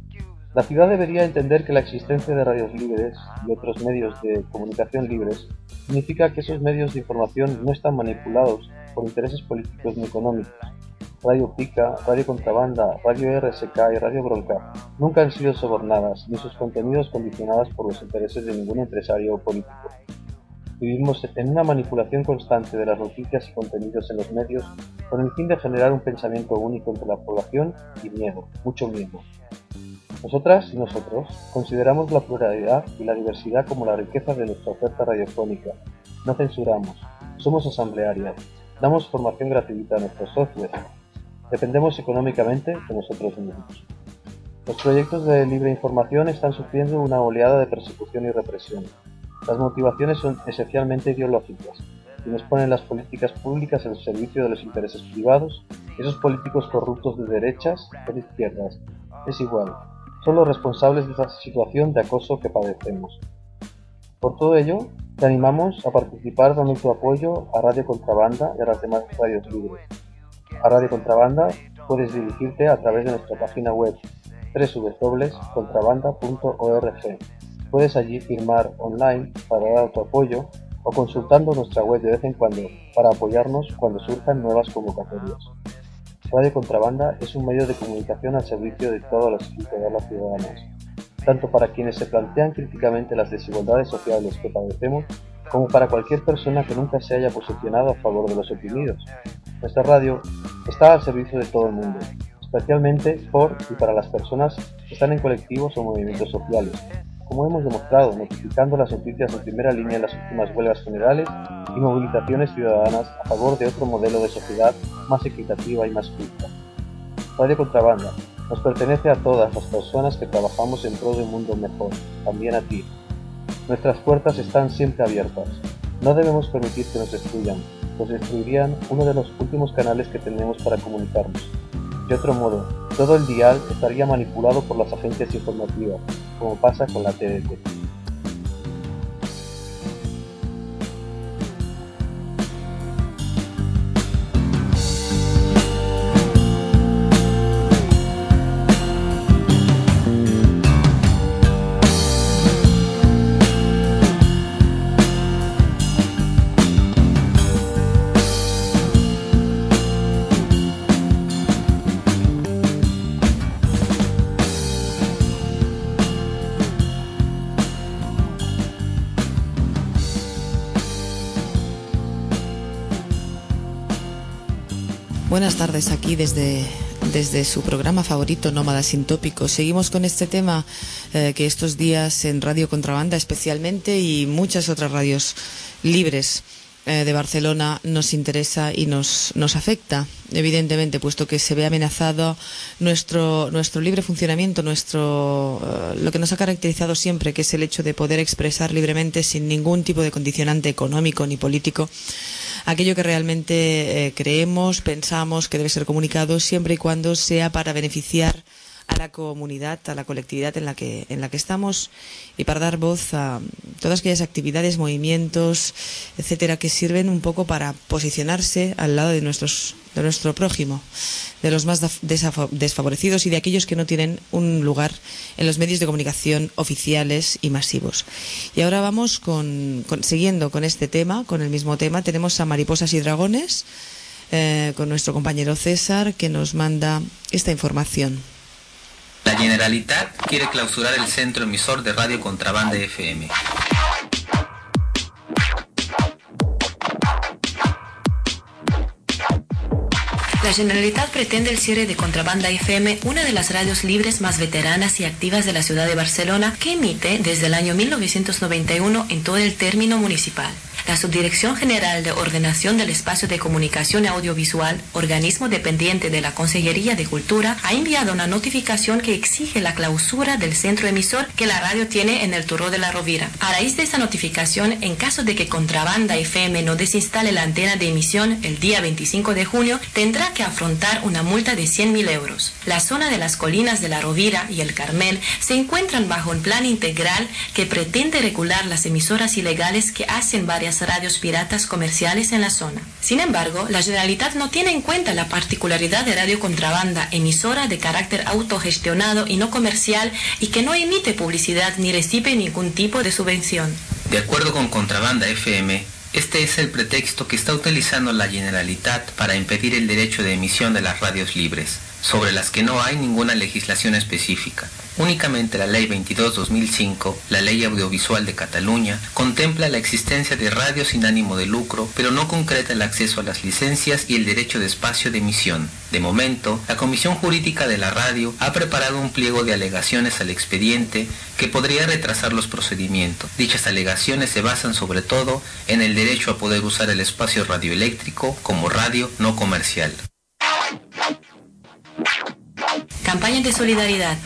U: La ciudad debería entender que la existencia de radios libres y otros medios de comunicación libres significa que esos medios de información no están manipulados por intereses políticos ni económicos. Radio Pica, Radio Contrabanda, Radio R S K y Radio Bronca nunca han sido sobornadas ni sus contenidos condicionados por los intereses de ningún empresario o político. Vivimos en una manipulación constante de las noticias y contenidos en los medios con el fin de generar un pensamiento único entre la población y miedo, mucho miedo. Nosotras y nosotros consideramos la pluralidad y la diversidad como la riqueza de nuestra oferta radiofónica. No censuramos, somos asamblearias, damos formación gratuita a nuestros socios, dependemos económicamente de nosotros mismos. Los proyectos de libre información están sufriendo una oleada de persecución y represión. Las motivaciones son esencialmente ideológicas, quienes ponen las políticas públicas al servicio de los intereses privados, esos políticos corruptos de derechas o de izquierdas, es igual, son los responsables de esta situación de acoso que padecemos. Por todo ello, te animamos a participar dando tu apoyo a Radio Contrabanda y a las demás radios libres. A Radio Contrabanda puedes dirigirte a través de nuestra página web doble u doble u doble u punto contrabanda punto org. Puedes allí firmar online para dar tu apoyo o consultando nuestra web de vez en cuando para apoyarnos cuando surjan nuevas convocatorias. Radio Contrabanda es un medio de comunicación al servicio de todas las y todas las ciudadanas, tanto para quienes se plantean críticamente las desigualdades sociales que padecemos, como para cualquier persona que nunca se haya posicionado a favor de los oprimidos. Nuestra radio está al servicio de todo el mundo, especialmente por y para las personas que están en colectivos o movimientos sociales, como hemos demostrado notificando las noticias en primera línea en las últimas huelgas generales y movilizaciones ciudadanas a favor de otro modelo de sociedad más equitativa y más justa. Radio Contrabanda nos pertenece a todas las personas que trabajamos en pro de un mundo mejor, también a ti. Nuestras puertas están siempre abiertas. No debemos permitir que nos destruyan, pues destruirían uno de los últimos canales que tenemos para comunicarnos. De otro modo, todo el dial estaría manipulado por las agencias informativas, como pasa con la T D T.
B: Buenas tardes aquí desde, desde su programa favorito, Nómada Sin Tópico. Seguimos con este tema eh, que estos días en Radio Contrabanda especialmente y muchas otras radios libres eh, de Barcelona nos interesa y nos, nos afecta, evidentemente, puesto que se ve amenazado nuestro, nuestro libre funcionamiento, nuestro eh, lo que nos ha caracterizado siempre, que es el hecho de poder expresar libremente sin ningún tipo de condicionante económico ni político aquello que realmente eh, creemos, pensamos que debe ser comunicado siempre y cuando sea para beneficiar a la comunidad, a la colectividad en la que en la que estamos y para dar voz a todas aquellas actividades, movimientos, etcétera, que sirven un poco para posicionarse al lado de nuestros de nuestro prójimo, de los más desfavorecidos y de aquellos que no tienen un lugar en los medios de comunicación oficiales y masivos. Y ahora vamos con, con siguiendo con este tema, con el mismo tema, tenemos a Mariposas y Dragones eh, con nuestro compañero César, que nos manda esta información.
A: La Generalitat quiere clausurar el centro emisor de Radio Contrabanda F M.
V: La Generalitat pretende el cierre de Contrabanda F M, una de las radios libres más veteranas y activas de la ciudad de Barcelona, que emite desde el año mil novecientos noventa y uno en todo el término municipal. La Subdirección General de Ordenación del Espacio de Comunicación Audiovisual, organismo dependiente de la Consejería de Cultura, ha enviado una notificación que exige la clausura del centro emisor que la radio tiene en el Turró de la Rovira. A raíz de esa notificación, en caso de que Contrabanda F M no desinstale la antena de emisión el día veinticinco de junio, tendrá que afrontar una multa de cien mil euros. La zona de las colinas de la Rovira y el Carmel se encuentran bajo un plan integral que pretende regular las emisoras ilegales que hacen varias radios piratas comerciales en la zona. Sin embargo, la Generalitat no tiene en cuenta la particularidad de Radio Contrabanda, emisora de carácter autogestionado y no comercial y que no emite publicidad ni recibe ningún tipo de subvención.
A: De acuerdo con Contrabanda F M, este es el pretexto que está utilizando la Generalitat para impedir el derecho de emisión de las radios libres, sobre las que no hay ninguna legislación específica. Únicamente la Ley veintidós barra dos mil cinco, la Ley Audiovisual de Cataluña, contempla la existencia de radios sin ánimo de lucro, pero no concreta el acceso a las licencias y el derecho de espacio de emisión. De momento, la Comisión Jurídica de la Radio ha preparado un pliego de alegaciones al expediente que podría retrasar los procedimientos. Dichas alegaciones se basan sobre todo en el derecho a poder usar el espacio radioeléctrico como radio no comercial.
V: Campaña de solidaridad.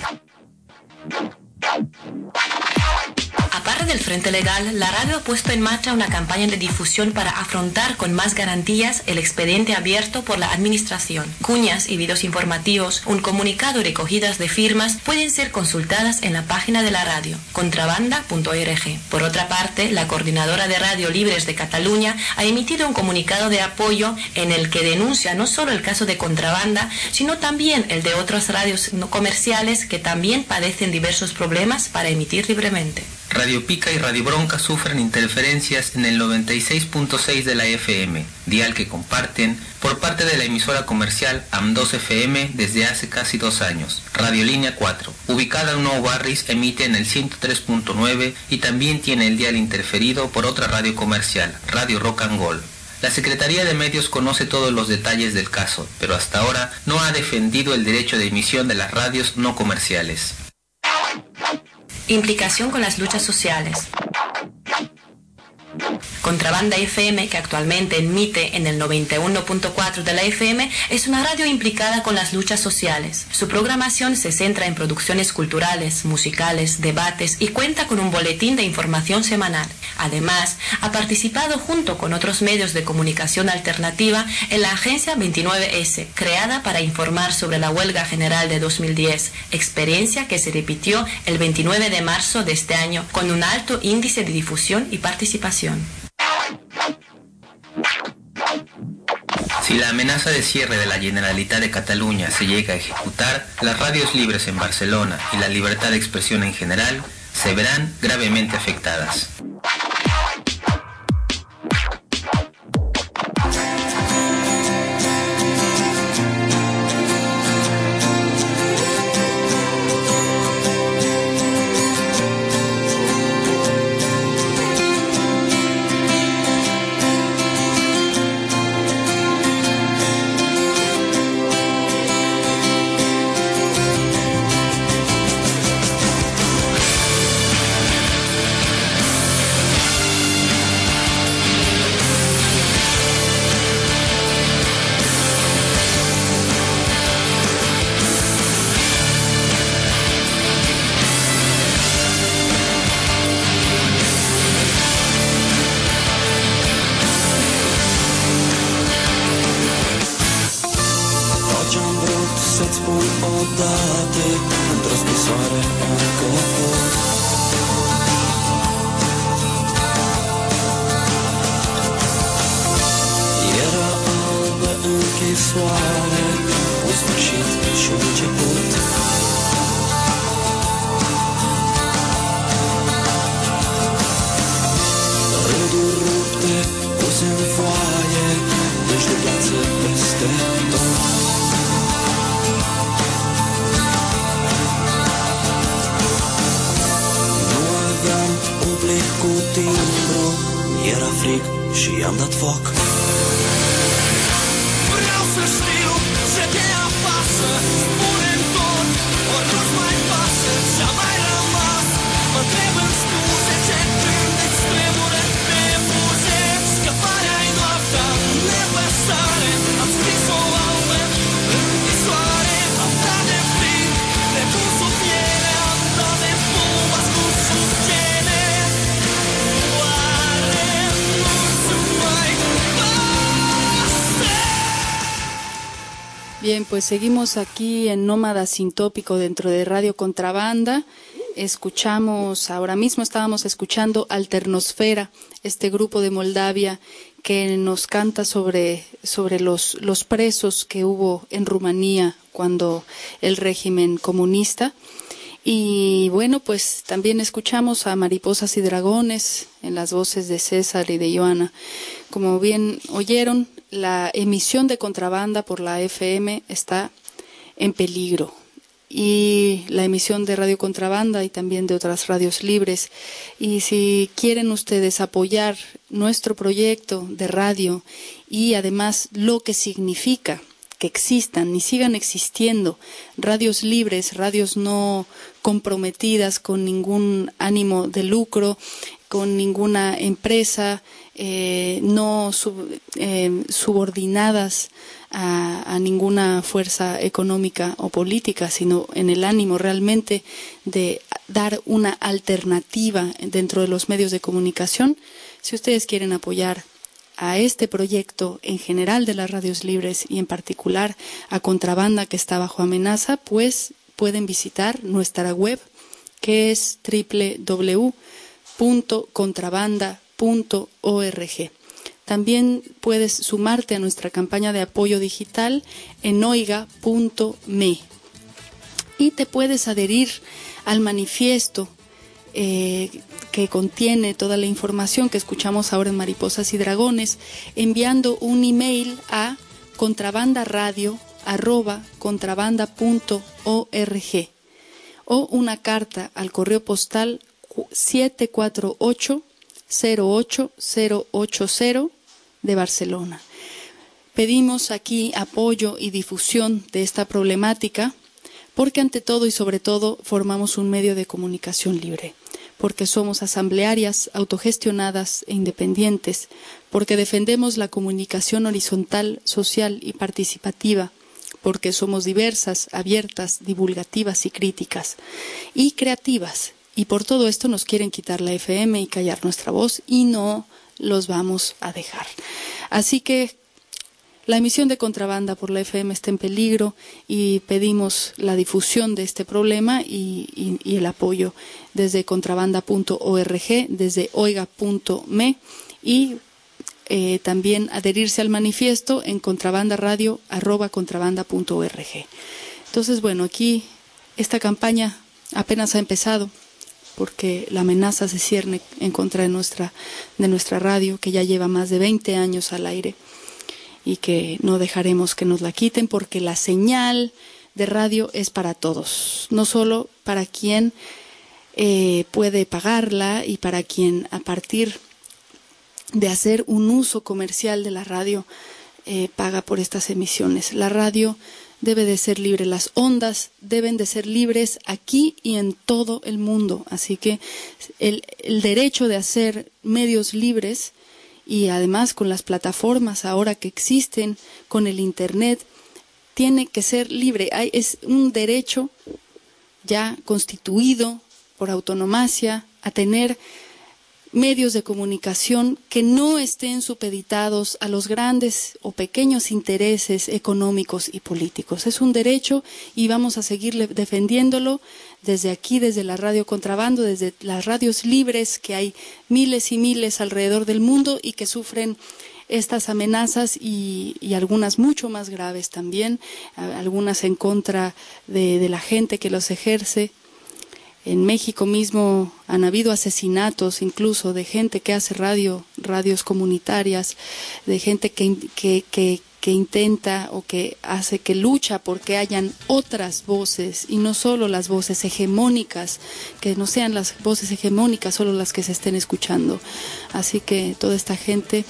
V: Aparte del Frente Legal, la radio ha puesto en marcha una campaña de difusión para afrontar con más garantías el expediente abierto por la Administración. Cuñas y videos informativos, un comunicado y recogidas de firmas pueden ser consultadas en la página de la radio, contrabanda punto org. Por otra parte, la Coordinadora de Radio Libres de Cataluña ha emitido un comunicado de apoyo en el que denuncia no solo el caso de Contrabanda, sino también el de otras radios no comerciales que también padecen diversos problemas para emitir libremente.
A: Radio Pica y Radio Bronca sufren interferencias en el noventa y seis punto seis de la F M, dial que comparten por parte de la emisora comercial A M dos F M desde hace casi dos años. Radio Línea cuatro, ubicada en Nou Barris, emite en el ciento tres punto nueve y también tiene el dial interferido por otra radio comercial, Radio Rock and Roll. La Secretaría de Medios conoce todos los detalles del caso, pero hasta ahora no ha defendido el derecho de emisión de las radios no comerciales.
V: Implicación con las luchas sociales. Contrabanda F M, que actualmente emite en el noventa y uno punto cuatro de la F M, es una radio implicada con las luchas sociales. Su programación se centra en producciones culturales, musicales, debates y cuenta con un boletín de información semanal. Además, ha participado junto con otros medios de comunicación alternativa en la Agencia veintinueve ese, creada para informar sobre la huelga general de dos mil diez, experiencia que se repitió el veintinueve de marzo de este año con un alto índice de difusión y participación.
A: Si la amenaza de cierre de la Generalitat de Cataluña se llega a ejecutar, las radios libres en Barcelona y la libertad de expresión en general se verán gravemente afectadas.
Q: Mă întreb în scuze ce când extremură pe buze.
I: Bien, pues seguimos aquí en Nómada Sin Tópico dentro de Radio Contrabanda. Escuchamos, ahora mismo estábamos escuchando Alternosfera, este grupo de Moldavia que nos canta sobre, sobre los, los presos que hubo en Rumanía cuando el régimen comunista. Y bueno, pues también escuchamos a Mariposas y Dragones en las voces de César y de Joana. Como bien oyeron, la emisión de Contrabanda por la F M está en peligro. Y la emisión de Radio Contrabanda y también de otras radios libres. Y si quieren ustedes apoyar nuestro proyecto de radio y además lo que significa que existan y sigan existiendo radios libres, radios no comprometidas con ningún ánimo de lucro, con ninguna empresa, eh, no sub, eh, subordinadas a, a ninguna fuerza económica o política, sino en el ánimo realmente de dar una alternativa dentro de los medios de comunicación. Si ustedes quieren apoyar a este proyecto en general de las radios libres y en particular a Contrabanda, que está bajo amenaza, pues pueden visitar nuestra web, que es doble u doble u doble u punto contrabanda punto org. También puedes sumarte a nuestra campaña de apoyo digital en oiga punto me y te puedes adherir al manifiesto eh, que contiene toda la información que escuchamos ahora en Mariposas y Dragones, enviando un email a contrabandaradio arroba contrabanda punto org o una carta al correo postal siete cuatro ocho cero ocho cero ocho cero de Barcelona. Pedimos aquí apoyo y difusión de esta problemática porque ante todo y sobre todo formamos un medio de comunicación libre, porque somos asamblearias, autogestionadas e independientes, porque defendemos la comunicación horizontal, social y participativa, porque somos diversas, abiertas, divulgativas y críticas, y creativas. Y por todo esto nos quieren quitar la F M y callar nuestra voz, y no los vamos a dejar. Así que la emisión de Contrabanda por la F M está en peligro y pedimos la difusión de este problema y, y, y el apoyo desde contrabanda punto org, desde oiga punto me y eh, también adherirse al manifiesto en contrabandaradio arroba contrabanda punto org. Entonces, bueno, aquí esta campaña apenas ha empezado, porque la amenaza se cierne en contra de nuestra, de nuestra radio, que ya lleva más de veinte años al aire, y que no dejaremos que nos la quiten, porque la señal de radio es para todos, no solo para quien eh, puede pagarla y para quien a partir de hacer un uso comercial de la radio eh, paga por estas emisiones. La radio debe de ser libre, las ondas deben de ser libres aquí y en todo el mundo. Así que el, el derecho de hacer medios libres y además con las plataformas ahora que existen, con el Internet, tiene que ser libre. Hay, es un derecho ya constituido por autonomacia a tener medios de comunicación que no estén supeditados a los grandes o pequeños intereses económicos y políticos. Es un derecho y vamos a seguir defendiéndolo desde aquí, desde la Radio Contrabando, desde las radios libres, que hay miles y miles alrededor del mundo y que sufren estas amenazas y, y algunas mucho más graves también, algunas en contra de, de la gente que los ejerce. En México mismo han habido asesinatos incluso de gente que hace radio, radios comunitarias, de gente que, que, que, que intenta o que hace, que lucha porque hayan otras voces y no solo las voces hegemónicas, que no sean las voces hegemónicas solo las que se estén escuchando. Así que toda esta gente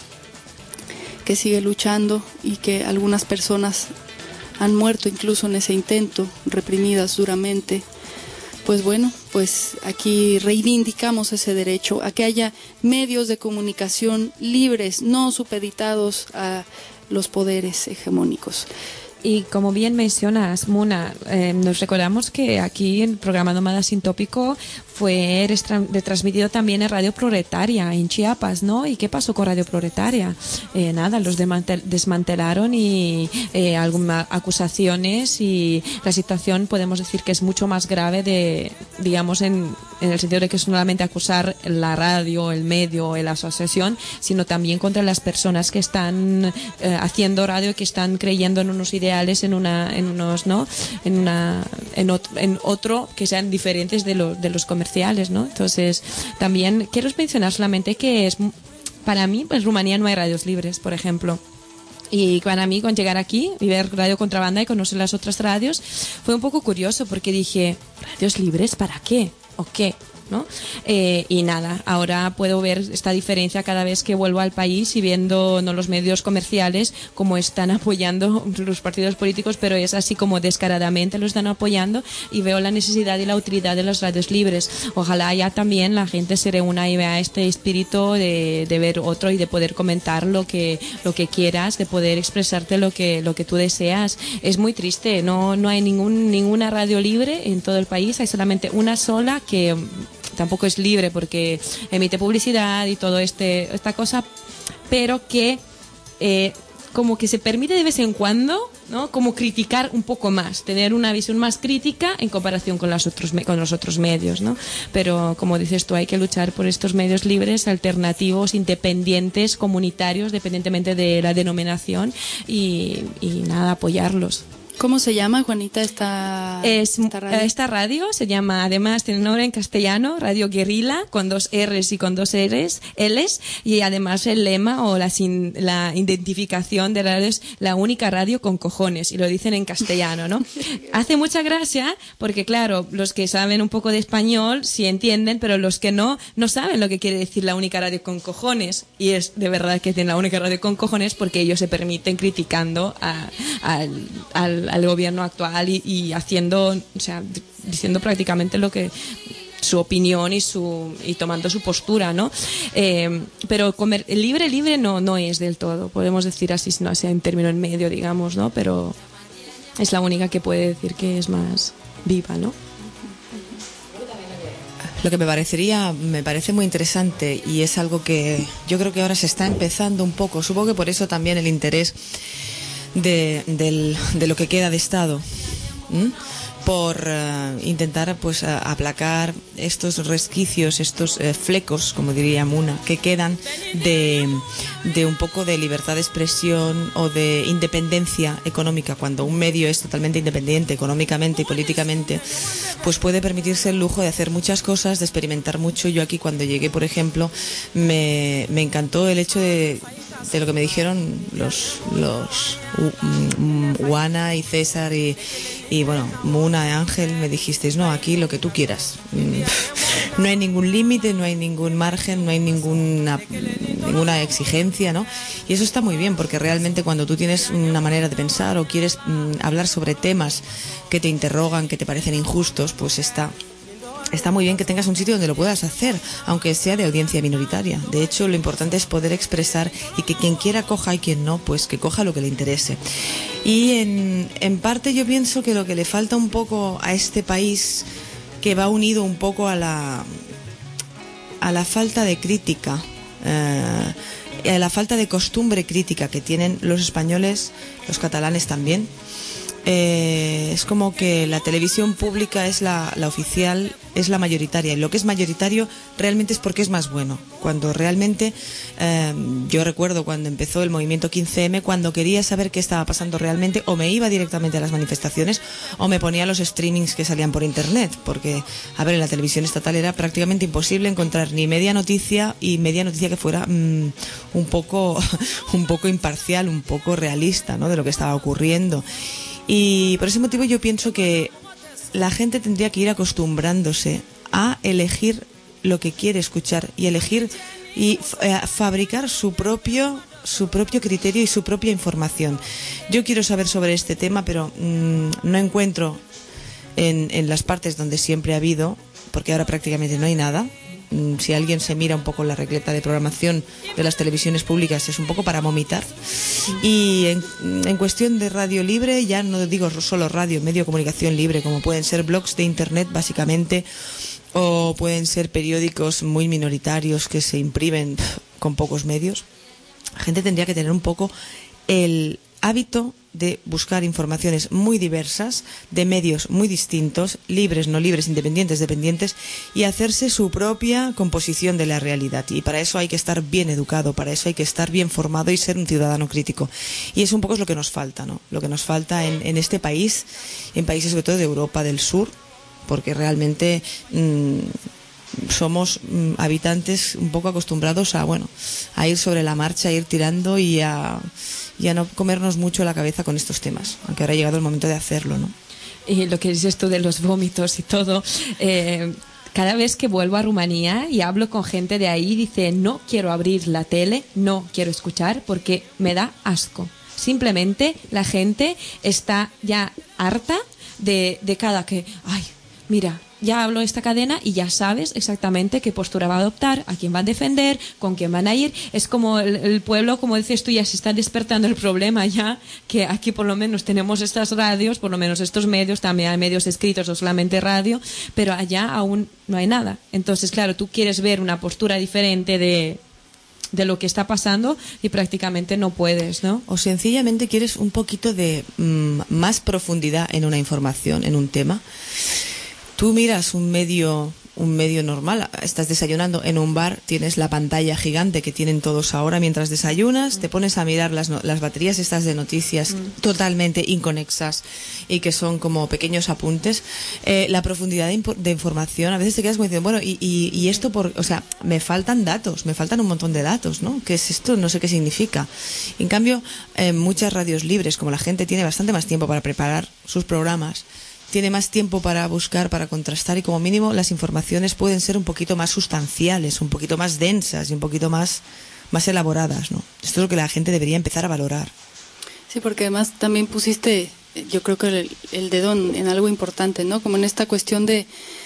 I: que sigue luchando y que algunas personas han muerto incluso en ese intento, reprimidas duramente. Pues bueno, pues aquí reivindicamos ese derecho a que haya medios de comunicación libres, no supeditados a los poderes hegemónicos.
C: Y como bien mencionas, Muna, eh, nos recordamos que aquí en el programa Nómada Sin Tópico fue retransmitido también en Radio Proletaria, en Chiapas, ¿no? ¿Y qué pasó con Radio Proletaria? Eh, nada, los desmantelaron y eh, algunas acusaciones, y la situación podemos decir que es mucho más grave de, digamos, en, en el sentido de que es no solamente acusar la radio, el medio, la asociación, sino también contra las personas que están eh, haciendo radio, que están creyendo en unos ideales, en una, en unos, ¿no? En una, en otro, en otro que sean diferentes de los de los comerciales, ¿no? Entonces, también quiero mencionar solamente que es, para mí, pues en Rumanía no hay radios libres, por ejemplo. Y para mí, con llegar aquí y ver Radio Contrabanda y conocer las otras radios, fue un poco curioso, porque dije, ¿radios libres para qué? ¿O qué? ¿No? Eh, y nada, ahora puedo ver esta diferencia cada vez que vuelvo al país y viendo, no, los medios comerciales como están apoyando los partidos políticos, pero es así como descaradamente lo están apoyando, y veo la necesidad y la utilidad de las radios libres. Ojalá ya también la gente se reúna y vea este espíritu de, de ver otro y de poder comentar lo que lo que quieras, de poder expresarte lo que lo que tú deseas. Es muy triste, no no hay ningún ninguna radio libre en todo el país, hay solamente una sola que tampoco es libre porque emite publicidad y todo este esta cosa, pero que eh, como que se permite de vez en cuando, ¿no? Como criticar un poco más, tener una visión más crítica en comparación con los otros con los otros medios, ¿no? Pero como dices tú, hay que luchar por estos medios libres, alternativos, independientes, comunitarios, dependientemente de la denominación, y, y nada, apoyarlos.
I: ¿Cómo se llama, Juanita, esta,
C: es,
I: esta radio?
C: Esta radio se llama, además tiene nombre en castellano, Radio Guerrilla, con dos R's y con dos R's, L's, y además el lema o la, sin, la identificación de la radio es la única radio con cojones, y lo dicen en castellano, ¿no? Hace mucha gracia porque, claro, los que saben un poco de español sí entienden, pero los que no, no saben lo que quiere decir la única radio con cojones, y es de verdad que tienen la única radio con cojones porque ellos se permiten criticando a, al, al al gobierno actual y, y haciendo, o sea, diciendo prácticamente lo que su opinión y su y tomando su postura, ¿no? Eh, pero comer, libre libre no no es del todo, podemos decir así, si no sea en término en medio, digamos, ¿no? Pero es la única que puede decir que es más viva, ¿no?
B: Lo que me parecería, me parece muy interesante, y es algo que yo creo que ahora se está empezando un poco, supongo que por eso también el interés de, del, de lo que queda de Estado, ¿m? por uh, intentar pues uh, aplacar estos resquicios, estos uh, flecos, como diría Muna, que quedan de, de un poco de libertad de expresión o de independencia económica. Cuando un medio es totalmente independiente económicamente y políticamente, pues puede permitirse el lujo de hacer muchas cosas, de experimentar mucho. Yo aquí, cuando llegué, por ejemplo, me, me encantó el hecho de de lo que me dijeron los los Juana y César y, y bueno, Muna y Ángel, me dijisteis, no, aquí lo que tú quieras, no hay ningún límite, no hay ningún margen, no hay ninguna ninguna exigencia, ¿no? Y eso está muy bien, porque realmente cuando tú tienes una manera de pensar o quieres mm, hablar sobre temas que te interrogan, que te parecen injustos, pues está Está muy bien que tengas un sitio donde lo puedas hacer, aunque sea de audiencia minoritaria. De hecho, lo importante es poder expresar, y que quien quiera coja y quien no, pues que coja lo que le interese. Y en, en parte yo pienso que lo que le falta un poco a este país, que va unido un poco a la, a la falta de crítica, eh, a la falta de costumbre crítica que tienen los españoles, los catalanes también. Eh, es como que la televisión pública es la, la oficial, es la mayoritaria, y lo que es mayoritario realmente es porque es más bueno. Cuando realmente, eh, yo recuerdo cuando empezó el movimiento quince eme, cuando quería saber qué estaba pasando realmente, o me iba directamente a las manifestaciones o me ponía los streamings que salían por internet, porque, a ver, en la televisión estatal era prácticamente imposible encontrar ni media noticia, y media noticia que fuera mmm, un poco un poco imparcial, un poco realista, ¿no?, de lo que estaba ocurriendo. Y por ese motivo yo pienso que la gente tendría que ir acostumbrándose a elegir lo que quiere escuchar y elegir y eh, fabricar su propio su propio criterio y su propia información. Yo quiero saber sobre este tema, pero mmm, no encuentro en, en las partes donde siempre ha habido, porque ahora prácticamente no hay nada, si alguien se mira un poco la regleta de programación de las televisiones públicas, es un poco para vomitar. Y en, en cuestión de radio libre, ya no digo solo radio, medio de comunicación libre, como pueden ser blogs de internet básicamente, o pueden ser periódicos muy minoritarios que se imprimen con pocos medios. La gente tendría que tener un poco el hábito de buscar informaciones muy diversas, de medios muy distintos, libres, no libres, independientes, dependientes, y hacerse su propia composición de la realidad. Y para eso hay que estar bien educado, para eso hay que estar bien formado y ser un ciudadano crítico. Y eso un poco es lo que nos falta, ¿no? Lo que nos falta en, en este país, en países sobre todo de Europa del Sur, porque realmente mmm, somos mmm, habitantes un poco acostumbrados a, bueno, a ir sobre la marcha, a ir tirando y a... y a no comernos mucho la cabeza con estos temas, aunque ahora ha llegado el momento de hacerlo, ¿no?
C: Y lo que dices tú de los vómitos y todo, eh, cada vez que vuelvo a Rumanía y hablo con gente de ahí, dice, no quiero abrir la tele, no quiero escuchar porque me da asco. Simplemente la gente está ya harta de, de cada que, ay, mira, ya hablo de esta cadena y ya sabes exactamente qué postura va a adoptar, a quién va a defender, con quién van a ir. Es como el, el pueblo, como dices tú, ya se está despertando el problema ya, que aquí por lo menos tenemos estas radios, por lo menos estos medios, también hay medios escritos o solamente radio, pero allá aún no hay nada. Entonces, claro, tú quieres ver una postura diferente de... de lo que está pasando y prácticamente no puedes, ¿no?
B: O sencillamente quieres un poquito de mmm, más profundidad en una información, en un tema. Tú miras un medio, un medio normal, estás desayunando en un bar, tienes la pantalla gigante que tienen todos ahora mientras desayunas, te pones a mirar las, las baterías estas de noticias mm. totalmente inconexas y que son como pequeños apuntes. Eh, la profundidad de, de información, a veces te quedas como diciendo, bueno, y, y, y esto por, o sea, me faltan datos, me faltan un montón de datos, ¿no? ¿Qué es esto? No sé qué significa. En cambio, eh, muchas radios libres, como la gente tiene bastante más tiempo para preparar sus programas, tiene más tiempo para buscar, para contrastar, y como mínimo las informaciones pueden ser un poquito más sustanciales, un poquito más densas y un poquito más, más elaboradas, ¿no? Esto es lo que la gente debería empezar a valorar.
I: Sí, porque además también pusiste, yo creo que el, el dedo en, en algo importante, ¿no? Como en esta cuestión de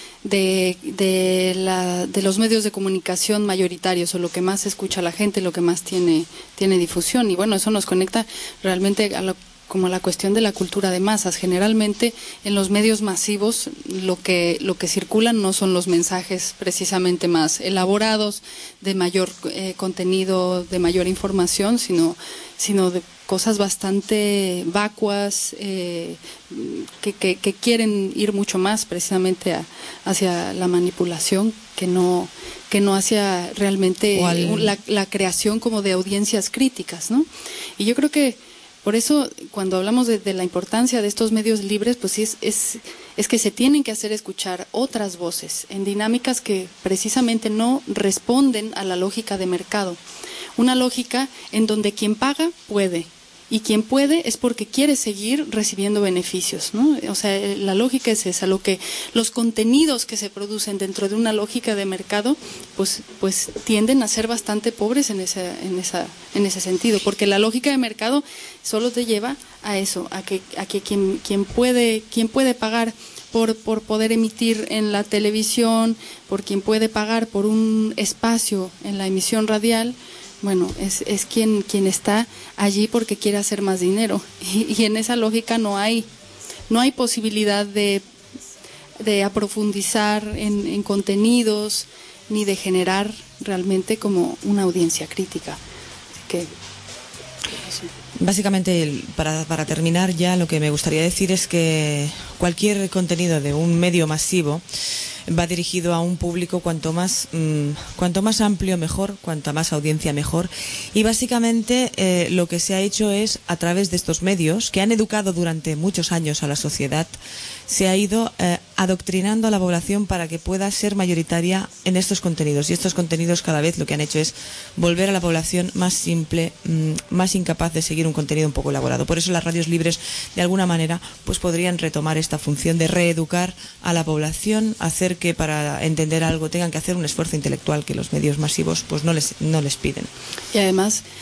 I: de de, la, de los medios de comunicación mayoritarios, o lo que más escucha la gente, lo que más tiene tiene difusión, y bueno, eso nos conecta realmente a lo como la cuestión de la cultura de masas. Generalmente en los medios masivos lo que lo que circulan no son los mensajes precisamente más elaborados, de mayor eh, contenido, de mayor información, sino sino de cosas bastante vacuas, eh, que, que, que quieren ir mucho más precisamente a, hacia la manipulación que no que no hacia realmente al... la, la creación como de audiencias críticas, ¿no? Y yo creo que por eso, cuando hablamos de, de la importancia de estos medios libres, pues sí es, es, es que se tienen que hacer escuchar otras voces en dinámicas que precisamente no responden a la lógica de mercado. Una lógica en donde quien paga puede, y quien puede es porque quiere seguir recibiendo beneficios, ¿no? O sea, la lógica es esa, lo que los contenidos que se producen dentro de una lógica de mercado, pues pues tienden a ser bastante pobres en esa en esa en ese sentido, porque la lógica de mercado solo te lleva a eso, a que a que quien quien puede quien puede pagar por por poder emitir en la televisión, por quien puede pagar por un espacio en la emisión radial, bueno, es, es quien, quien está allí porque quiere hacer más dinero. Y, y en esa lógica no hay, no hay posibilidad de, de aprofundizar en, en contenidos, ni de generar realmente como una audiencia crítica. Así que, sí.
B: Básicamente, para, para terminar ya, lo que me gustaría decir es que cualquier contenido de un medio masivo va dirigido a un público cuanto más mmm, cuanto más amplio mejor, cuanta más audiencia mejor, y básicamente eh, lo que se ha hecho es, a través de estos medios que han educado durante muchos años a la sociedad, se ha ido eh, adoctrinando a la población para que pueda ser mayoritaria en estos contenidos, y estos contenidos cada vez lo que han hecho es volver a la población más simple, mmm, más incapaz de seguir un contenido un poco elaborado. Por eso las radios libres, de alguna manera, pues podrían retomar esta función de reeducar a la población, hacer que para entender algo tengan que hacer un esfuerzo intelectual que los medios masivos pues no les no les piden.
I: Y además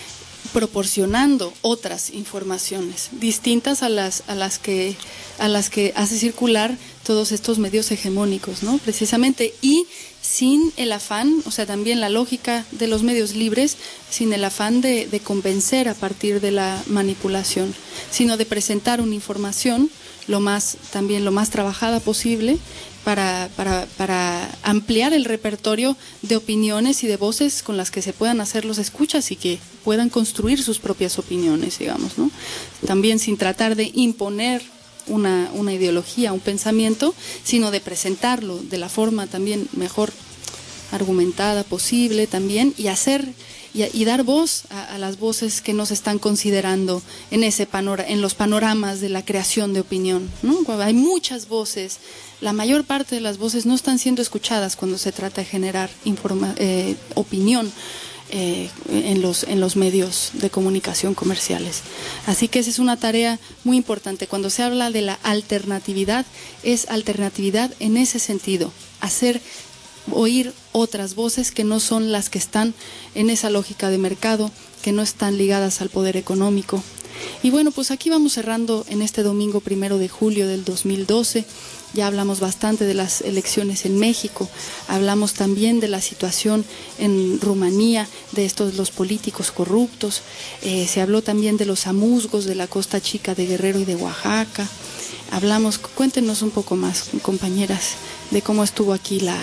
I: proporcionando otras informaciones distintas a las a las que a las que hace circular todos estos medios hegemónicos, ¿no? Precisamente, y sin el afán, o sea, también la lógica de los medios libres, sin el afán de, de convencer a partir de la manipulación, sino de presentar una información lo más también lo más trabajada posible para, para, para ampliar el repertorio de opiniones y de voces con las que se puedan hacer los escuchas y que puedan construir sus propias opiniones, digamos, ¿no? También sin tratar de imponer una, una ideología, un pensamiento, sino de presentarlo de la forma también mejor argumentada posible también, y hacer y, y dar voz a, a las voces que nos están considerando en ese panora, en los panoramas de la creación de opinión, ¿no? Hay muchas voces. La mayor parte de las voces no están siendo escuchadas cuando se trata de generar informa, eh, opinión eh, en los, en los medios de comunicación comerciales. Así que esa es una tarea muy importante. Cuando se habla de la alternatividad, es alternatividad en ese sentido, hacer oír otras voces que no son las que están en esa lógica de mercado, que no están ligadas al poder económico. Y bueno, pues aquí vamos cerrando en este domingo primero de julio del dos mil doce. Ya hablamos bastante de las elecciones en México, hablamos también de la situación en Rumanía, de estos los políticos corruptos, eh, se habló también de los amuzgos de la Costa Chica de Guerrero y de Oaxaca. Hablamos, cuéntenos un poco más, compañeras, de cómo estuvo aquí la,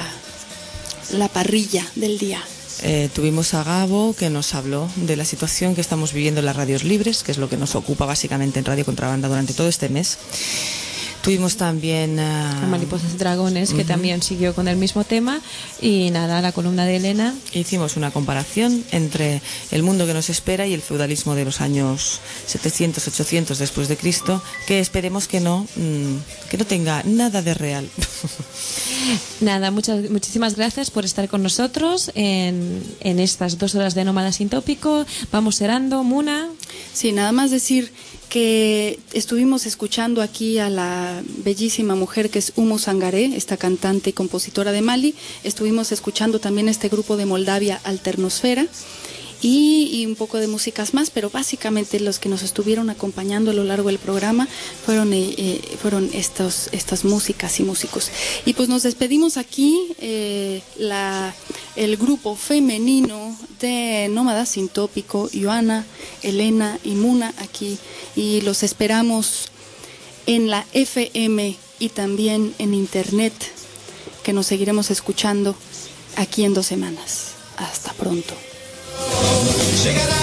I: la parrilla del día.
B: Eh, tuvimos a Gabo, que nos habló de la situación que estamos viviendo en las radios libres, que es lo que nos ocupa básicamente en Radio Contrabanda durante todo este mes. Tuvimos también uh...
C: a Mariposas y Dragones, que uh-huh. también siguió con el mismo tema, y nada, la columna de Elena.
B: Hicimos una comparación entre el mundo que nos espera y el feudalismo de los años setecientos, ochocientos después de Cristo, que esperemos que no, mmm, que no tenga nada de real.
C: Nada, muchas, muchísimas gracias por estar con nosotros en, en estas dos horas de Nómada Sin Tópico. Vamos cerrando, Muna.
I: Sí, nada más decir que estuvimos escuchando aquí a la bellísima mujer que es Humo Sangaré, esta cantante y compositora de Mali. Estuvimos escuchando también este grupo de Moldavia, Alternosfera, y, y un poco de músicas más, pero básicamente los que nos estuvieron acompañando a lo largo del programa fueron, eh, eh, fueron estos, estas músicas y músicos. Y pues nos despedimos aquí, eh, la, el grupo femenino de Nómada Sin Tópico, Joana, Elena y Muna aquí, y los esperamos en la F M y también en internet, que nos seguiremos escuchando aquí en dos semanas. Hasta pronto.
Q: Llegará